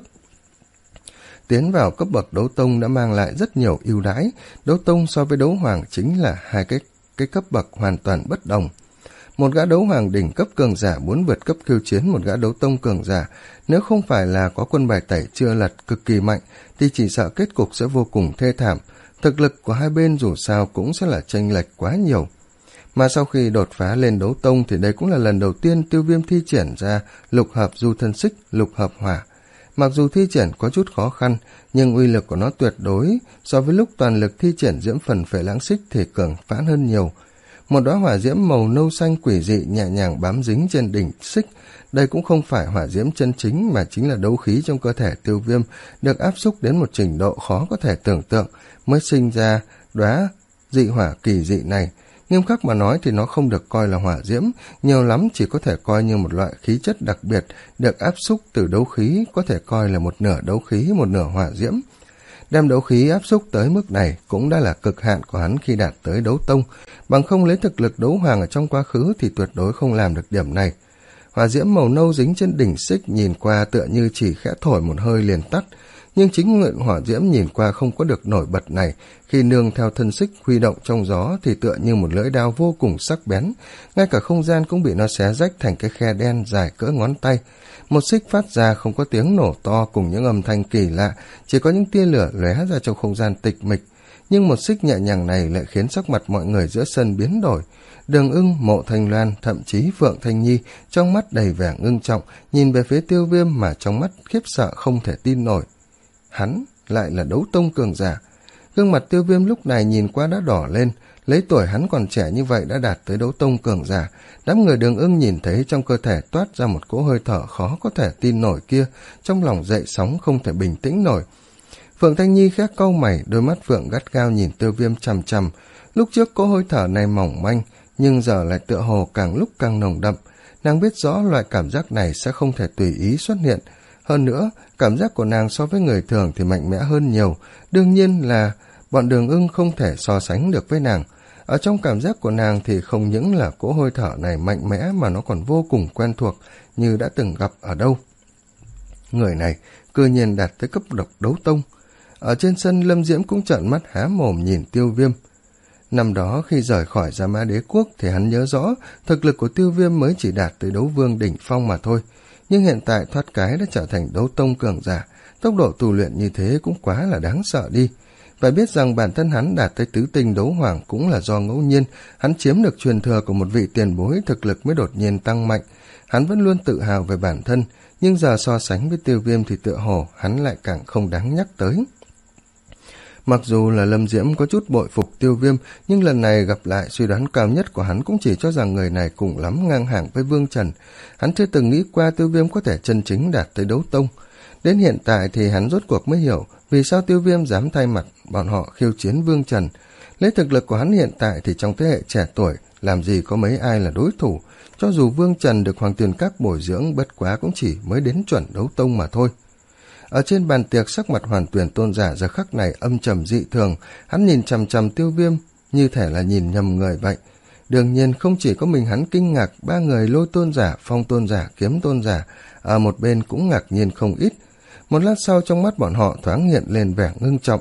Tiến vào cấp bậc đấu tông đã mang lại rất nhiều ưu đãi, đấu tông so với đấu hoàng chính là hai cái, cái cấp bậc hoàn toàn bất đồng. Một gã đấu hoàng đỉnh cấp cường giả muốn vượt cấp khiêu chiến một gã đấu tông cường giả, nếu không phải là có quân bài tẩy chưa lật cực kỳ mạnh, thì chỉ sợ kết cục sẽ vô cùng thê thảm. Thực lực của hai bên dù sao cũng sẽ là chênh lệch quá nhiều. Mà sau khi đột phá lên đấu tông thì đây cũng là lần đầu tiên Tiêu Viêm thi triển ra lục hợp du thân xích, lục hợp hỏa. Mặc dù thi triển có chút khó khăn, nhưng uy lực của nó tuyệt đối so với lúc toàn lực thi triển diễm phần phệ lãng xích thì cường phãn hơn nhiều. Một đóa hỏa diễm màu nâu xanh quỷ dị nhẹ nhàng bám dính trên đỉnh xích. Đây cũng không phải hỏa diễm chân chính mà chính là đấu khí trong cơ thể Tiêu Viêm được áp xúc đến một trình độ khó có thể tưởng tượng mới sinh ra đóa dị hỏa kỳ dị này. Nghiêm khắc mà nói thì nó không được coi là hỏa diễm, nhiều lắm chỉ có thể coi như một loại khí chất đặc biệt được áp xúc từ đấu khí, có thể coi là một nửa đấu khí, một nửa hỏa diễm. Đem đấu khí áp xúc tới mức này cũng đã là cực hạn của hắn khi đạt tới đấu tông, bằng không lấy thực lực đấu hoàng ở trong quá khứ thì tuyệt đối không làm được điểm này. Hỏa diễm màu nâu dính trên đỉnh xích nhìn qua tựa như chỉ khẽ thổi một hơi liền tắt, nhưng chính nguyện hỏa diễm nhìn qua không có được nổi bật này, khi nương theo thân xích huy động trong gió thì tựa như một lưỡi đao vô cùng sắc bén, ngay cả không gian cũng bị nó xé rách thành cái khe đen dài cỡ ngón tay. Một xích phát ra không có tiếng nổ to cùng những âm thanh kỳ lạ, chỉ có những tia lửa lóe ra trong không gian tịch mịch. Nhưng một xích nhẹ nhàng này lại khiến sắc mặt mọi người giữa sân biến đổi. Đường Ưng, Mộ Thanh Loan, thậm chí Phượng Thanh Nhi trong mắt đầy vẻ ngưng trọng, nhìn về phía Tiêu Viêm mà trong mắt khiếp sợ không thể tin nổi. Hắn lại là đấu tông cường giả. Gương mặt Tiêu Viêm lúc này nhìn qua đã đỏ lên, lấy tuổi hắn còn trẻ như vậy đã đạt tới đấu tông cường giả. Đám người Đường Ưng nhìn thấy trong cơ thể toát ra một cỗ hơi thở khó có thể tin nổi kia, trong lòng dậy sóng không thể bình tĩnh nổi. Phượng Thanh Nhi khẽ cau mày, đôi mắt Phượng gắt gao nhìn Tiêu Viêm chằm chằm. Lúc trước cỗ hơi thở này mỏng manh, nhưng giờ lại tựa hồ càng lúc càng nồng đậm. Nàng biết rõ loại cảm giác này sẽ không thể tùy ý xuất hiện. Hơn nữa, cảm giác của nàng so với người thường thì mạnh mẽ hơn nhiều. Đương nhiên là bọn Đường Ưng không thể so sánh được với nàng. Ở trong cảm giác của nàng thì không những là cỗ hơi thở này mạnh mẽ mà nó còn vô cùng quen thuộc, như đã từng gặp ở đâu. Người này cư nhiên đạt tới cấp độc đấu tông. Ở trên sân, Lâm Diễm cũng trợn mắt há mồm nhìn Tiêu Viêm. Năm đó khi rời khỏi Gia Mã Đế Quốc thì hắn nhớ rõ thực lực của Tiêu Viêm mới chỉ đạt tới đấu vương đỉnh phong mà thôi. Nhưng hiện tại thoát cái đã trở thành đấu tông cường giả, tốc độ tu luyện như thế cũng quá là đáng sợ đi. Phải biết rằng bản thân hắn đạt tới tứ tinh đấu hoàng cũng là do ngẫu nhiên, hắn chiếm được truyền thừa của một vị tiền bối, thực lực mới đột nhiên tăng mạnh. Hắn vẫn luôn tự hào về bản thân, nhưng giờ so sánh với Tiêu Viêm thì tựa hồ hắn lại càng không đáng nhắc tới. Mặc dù là Lâm Diễm có chút bội phục Tiêu Viêm, nhưng lần này gặp lại suy đoán cao nhất của hắn cũng chỉ cho rằng người này cùng lắm ngang hàng với Vương Trần. Hắn chưa từng nghĩ qua Tiêu Viêm có thể chân chính đạt tới đấu tông. Đến hiện tại thì hắn rốt cuộc mới hiểu vì sao Tiêu Viêm dám thay mặt bọn họ khiêu chiến Vương Trần. Lấy thực lực của hắn hiện tại thì trong thế hệ trẻ tuổi, làm gì có mấy ai là đối thủ. Cho dù Vương Trần được Hoàng Tuyền Các bồi dưỡng, bất quá cũng chỉ mới đến chuẩn đấu tông mà thôi. Ở trên bàn tiệc, sắc mặt Hoàn Tuyền tôn giả giờ khắc này âm trầm dị thường, hắn nhìn chằm chằm Tiêu Viêm như thể là nhìn nhầm người vậy. Đương nhiên không chỉ có mình hắn kinh ngạc, ba người Lôi tôn giả, Phong tôn giả, Kiếm tôn giả ở một bên cũng ngạc nhiên không ít. Một lát sau trong mắt bọn họ thoáng hiện lên vẻ ngưng trọng.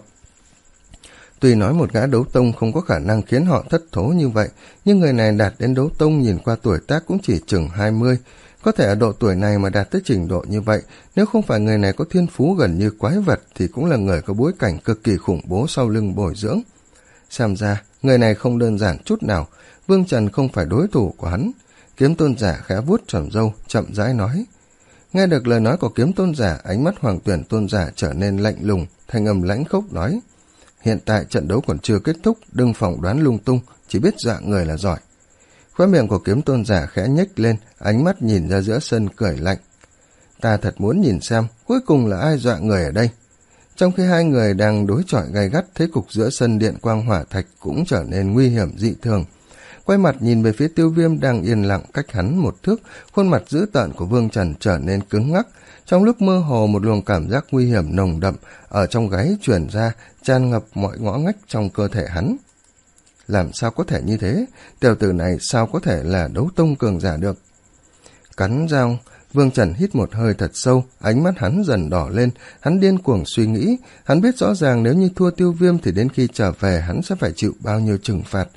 Tuy nói một gã đấu tông không có khả năng khiến họ thất thố như vậy, nhưng người này đạt đến đấu tông nhìn qua tuổi tác cũng chỉ chừng hai mươi. Có thể ở độ tuổi này mà đạt tới trình độ như vậy, nếu không phải người này có thiên phú gần như quái vật thì cũng là người có bối cảnh cực kỳ khủng bố sau lưng bồi dưỡng. Xem ra, người này không đơn giản chút nào, Vương Trần không phải đối thủ của hắn. Kiếm tôn giả khẽ vuốt tròm râu, chậm rãi nói. Nghe được lời nói của Kiếm tôn giả, ánh mắt Hoàng Tuyển tôn giả trở nên lạnh lùng, thanh âm lãnh khốc nói. Hiện tại trận đấu còn chưa kết thúc, đừng phỏng đoán lung tung, chỉ biết dọa người là giỏi. Khóe miệng của Kiếm tôn giả khẽ nhếch lên, ánh mắt nhìn ra giữa sân cười lạnh. Ta thật muốn nhìn xem, cuối cùng là ai dọa người ở đây. Trong khi hai người đang đối chọi gay gắt, thế cục giữa sân điện quang hỏa thạch cũng trở nên nguy hiểm dị thường. Quay mặt nhìn về phía Tiêu Viêm đang yên lặng cách hắn một thước, khuôn mặt dữ tợn của Vương Trần trở nên cứng ngắc. Trong lúc mơ hồ một luồng cảm giác nguy hiểm nồng đậm ở trong gáy truyền ra, tràn ngập mọi ngõ ngách trong cơ thể hắn. Làm sao có thể như thế? Tiểu tử này sao có thể là đấu tông cường giả được? Cắn răng, Vương Trần hít một hơi thật sâu, ánh mắt hắn dần đỏ lên, hắn điên cuồng suy nghĩ, hắn biết rõ ràng nếu như thua Tiêu Viêm thì đến khi trở về hắn sẽ phải chịu bao nhiêu trừng phạt.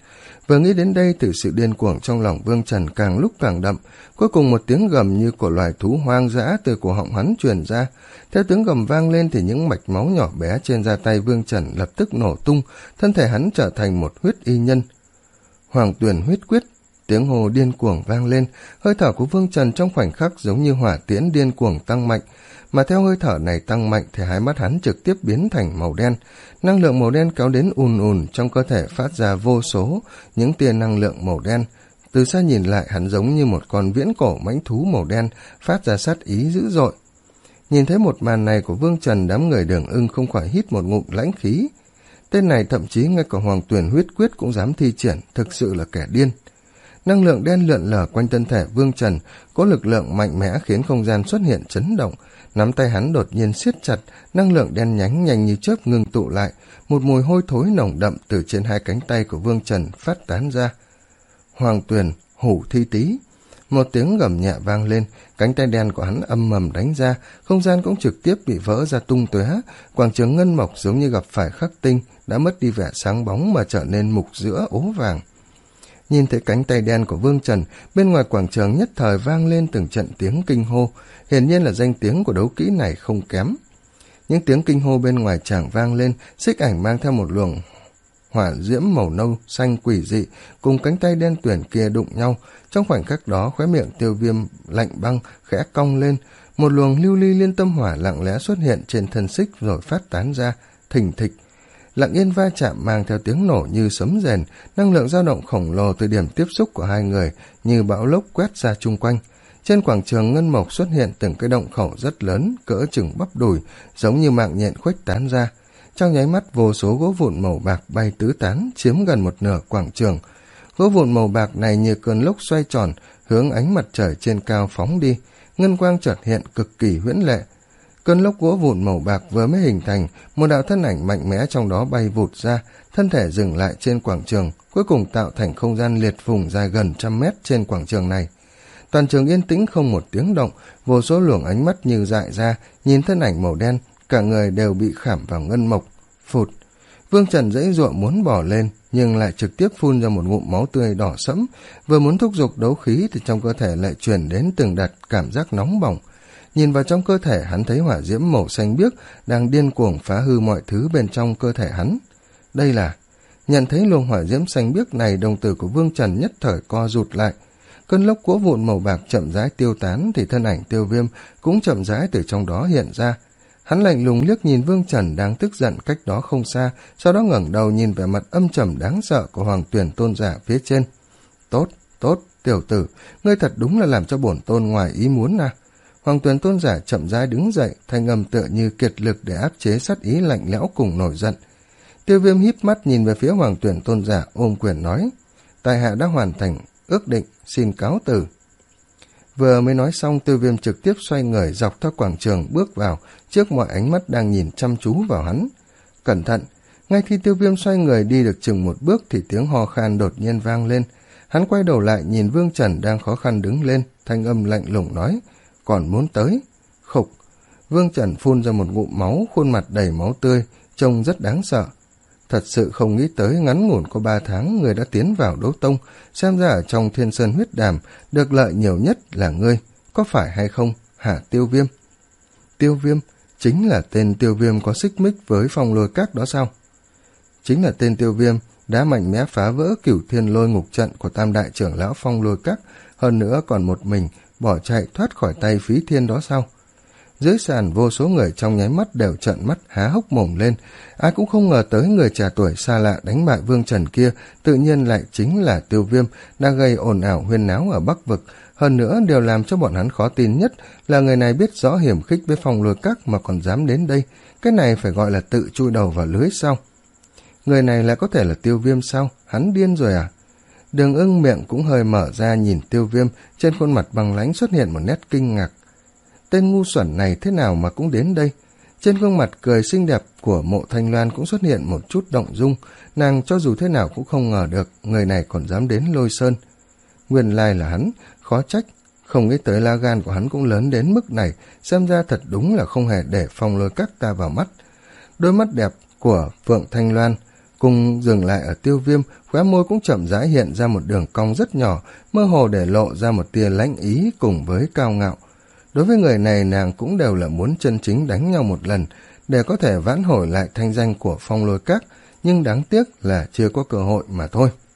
Vừa nghĩ đến đây thì sự điên cuồng trong lòng Vương Trần càng lúc càng đậm, cuối cùng một tiếng gầm như của loài thú hoang dã từ cổ họng hắn truyền ra. Theo tiếng gầm vang lên thì những mạch máu nhỏ bé trên da tay Vương Trần lập tức nổ tung, thân thể hắn trở thành một huyết y nhân. Hoàng Tuyền huyết quyết, tiếng hô điên cuồng vang lên, hơi thở của Vương Trần trong khoảnh khắc giống như hỏa tiễn điên cuồng tăng mạnh, mà theo hơi thở này tăng mạnh thì hai mắt hắn trực tiếp biến thành màu đen. Năng lượng màu đen kéo đến ùn ùn, trong cơ thể phát ra vô số những tia năng lượng màu đen. Từ xa nhìn lại hắn giống như một con viễn cổ mãnh thú màu đen, phát ra sát ý dữ dội. Nhìn thấy một màn này của Vương Trần, đám người Đường Ưng không khỏi hít một ngụm lãnh khí. Tên này thậm chí ngay cả Hoàng Tuyền huyết quyết cũng dám thi triển, thực sự là kẻ điên. Năng lượng đen lượn lờ quanh thân thể Vương Trần, có lực lượng mạnh mẽ khiến không gian xuất hiện chấn động. Nắm tay hắn đột nhiên siết chặt, năng lượng đen nhánh nhanh như chớp ngưng tụ lại, một mùi hôi thối nồng đậm từ trên hai cánh tay của Vương Trần phát tán ra. Hoàng Tuyền hủ thi tý, một tiếng gầm nhẹ vang lên, cánh tay đen của hắn âm mầm đánh ra, không gian cũng trực tiếp bị vỡ ra tung tóe. Quảng trường ngân mộc giống như gặp phải khắc tinh, đã mất đi vẻ sáng bóng mà trở nên mục giữa ố vàng. Nhìn thấy cánh tay đen của Vương Trần, bên ngoài quảng trường nhất thời vang lên từng trận tiếng kinh hô, hiển nhiên là danh tiếng của đấu kỹ này không kém. Những tiếng kinh hô bên ngoài tràng vang lên, xích ảnh mang theo một luồng hỏa diễm màu nâu xanh quỷ dị cùng cánh tay đen tuyển kia đụng nhau. Trong khoảnh khắc đó, khóe miệng Tiêu Viêm lạnh băng khẽ cong lên, một luồng lưu ly liên tâm hỏa lặng lẽ xuất hiện trên thân xích rồi phát tán ra, thình thịch. Lặng yên va chạm mang theo tiếng nổ như sấm rền, năng lượng dao động khổng lồ từ điểm tiếp xúc của hai người như bão lốc quét ra chung quanh. Trên quảng trường ngân mộc xuất hiện từng cái động khẩu rất lớn, cỡ chừng bắp đùi, giống như mạng nhện khuếch tán ra. Trong nháy mắt, vô số gỗ vụn màu bạc bay tứ tán, chiếm gần một nửa quảng trường. Gỗ vụn màu bạc này như cơn lốc xoay tròn, hướng ánh mặt trời trên cao phóng đi, ngân quang chợt hiện cực kỳ huyễn lệ. Cơn lốc gỗ vụn màu bạc vừa mới hình thành, một đạo thân ảnh mạnh mẽ trong đó bay vụt ra, thân thể dừng lại trên quảng trường, cuối cùng tạo thành không gian liệt vùng dài gần trăm mét trên quảng trường này. Toàn trường yên tĩnh không một tiếng động, vô số luồng ánh mắt như dại ra, nhìn thân ảnh màu đen, cả người đều bị khảm vào ngân mộc. Phụt! Vương Trần giãy giụa muốn bỏ lên, nhưng lại trực tiếp phun ra một ngụm máu tươi đỏ sẫm, vừa muốn thúc giục đấu khí thì trong cơ thể lại truyền đến từng đợt cảm giác nóng bỏng. Nhìn vào trong cơ thể, hắn thấy hỏa diễm màu xanh biếc đang điên cuồng phá hư mọi thứ bên trong cơ thể hắn. Đây là... Nhận thấy luồng hỏa diễm xanh biếc này, đồng tử của Vương Trần nhất thời co rụt lại. Cơn lốc gỗ vụn màu bạc chậm rãi tiêu tán thì thân ảnh Tiêu Viêm cũng chậm rãi từ trong đó hiện ra. Hắn lạnh lùng liếc nhìn Vương Trần đang tức giận cách đó không xa, sau đó ngẩng đầu nhìn vẻ mặt âm trầm đáng sợ của Hoàng Tuyền tôn giả phía trên. Tốt, tốt, tiểu tử, ngươi thật đúng là làm cho bổn tôn ngoài ý muốn à. Hoàng Tuyền tôn giả chậm rãi đứng dậy, thanh âm tựa như kiệt lực để áp chế sát ý lạnh lẽo cùng nổi giận. Tiêu Viêm híp mắt nhìn về phía Hoàng Tuyền tôn giả, ôm quyền nói: Tài hạ đã hoàn thành ước định, xin cáo từ. Vừa mới nói xong, Tiêu Viêm trực tiếp xoay người dọc theo quảng trường bước vào, trước mọi ánh mắt đang nhìn chăm chú vào hắn. Cẩn thận! Ngay khi Tiêu Viêm xoay người đi được chừng một bước thì tiếng ho khan đột nhiên vang lên. Hắn quay đầu lại nhìn Vương Trần đang khó khăn đứng lên, thanh âm lạnh lùng nói: Còn muốn tới? Khục! Vương Trần phun ra một ngụm máu, khuôn mặt đầy máu tươi, trông rất đáng sợ. Thật sự không nghĩ tới ngắn ngủn có ba tháng người đã tiến vào đấu tông, xem ra ở trong Thiên Sơn huyết đàm được lợi nhiều nhất là ngươi, có phải hay không, hả Tiêu Viêm? Tiêu Viêm? Chính là tên Tiêu Viêm có xích mích với Phong Lôi Các đó sao? Chính là tên Tiêu Viêm đã mạnh mẽ phá vỡ Cửu Thiên Lôi Ngục trận của Tam Đại trưởng lão Phong Lôi Các, hơn nữa còn một mình bỏ chạy thoát khỏi tay Phí Thiên đó sao? Dưới sàn vô số người trong nháy mắt đều trợn mắt há hốc mồm lên, ai cũng không ngờ tới người trẻ tuổi xa lạ đánh bại Vương Trần kia tự nhiên lại chính là Tiêu Viêm, đang gây ồn ào huyên náo ở Bắc Vực. Hơn nữa điều làm cho bọn hắn khó tin nhất là người này biết rõ hiểm khích với Phong Lôi Các mà còn dám đến đây, cái này phải gọi là tự chui đầu vào lưới sao? Người này lại có thể là Tiêu Viêm sao? Hắn điên rồi à? Đường Ưng miệng cũng hơi mở ra nhìn Tiêu Viêm, trên khuôn mặt băng lãnh xuất hiện một nét kinh ngạc. Tên ngu xuẩn này thế nào mà cũng đến đây? Trên gương mặt cười xinh đẹp của Mộ Thanh Loan cũng xuất hiện một chút động dung, nàng cho dù thế nào cũng không ngờ được người này còn dám đến Lôi Sơn. Nguyên lai là hắn, khó trách, không nghĩ tới lá gan của hắn cũng lớn đến mức này, xem ra thật đúng là không hề để Phong Lôi Các ta vào mắt. Đôi mắt đẹp của Phượng Thanh Loan Cùng dừng lại ở Tiêu Viêm, khóe môi cũng chậm rãi hiện ra một đường cong rất nhỏ, mơ hồ để lộ ra một tia lãnh ý cùng với cao ngạo. Đối với người này, nàng cũng đều là muốn chân chính đánh nhau một lần, để có thể vãn hồi lại thanh danh của Phong Lôi Các, nhưng đáng tiếc là chưa có cơ hội mà thôi.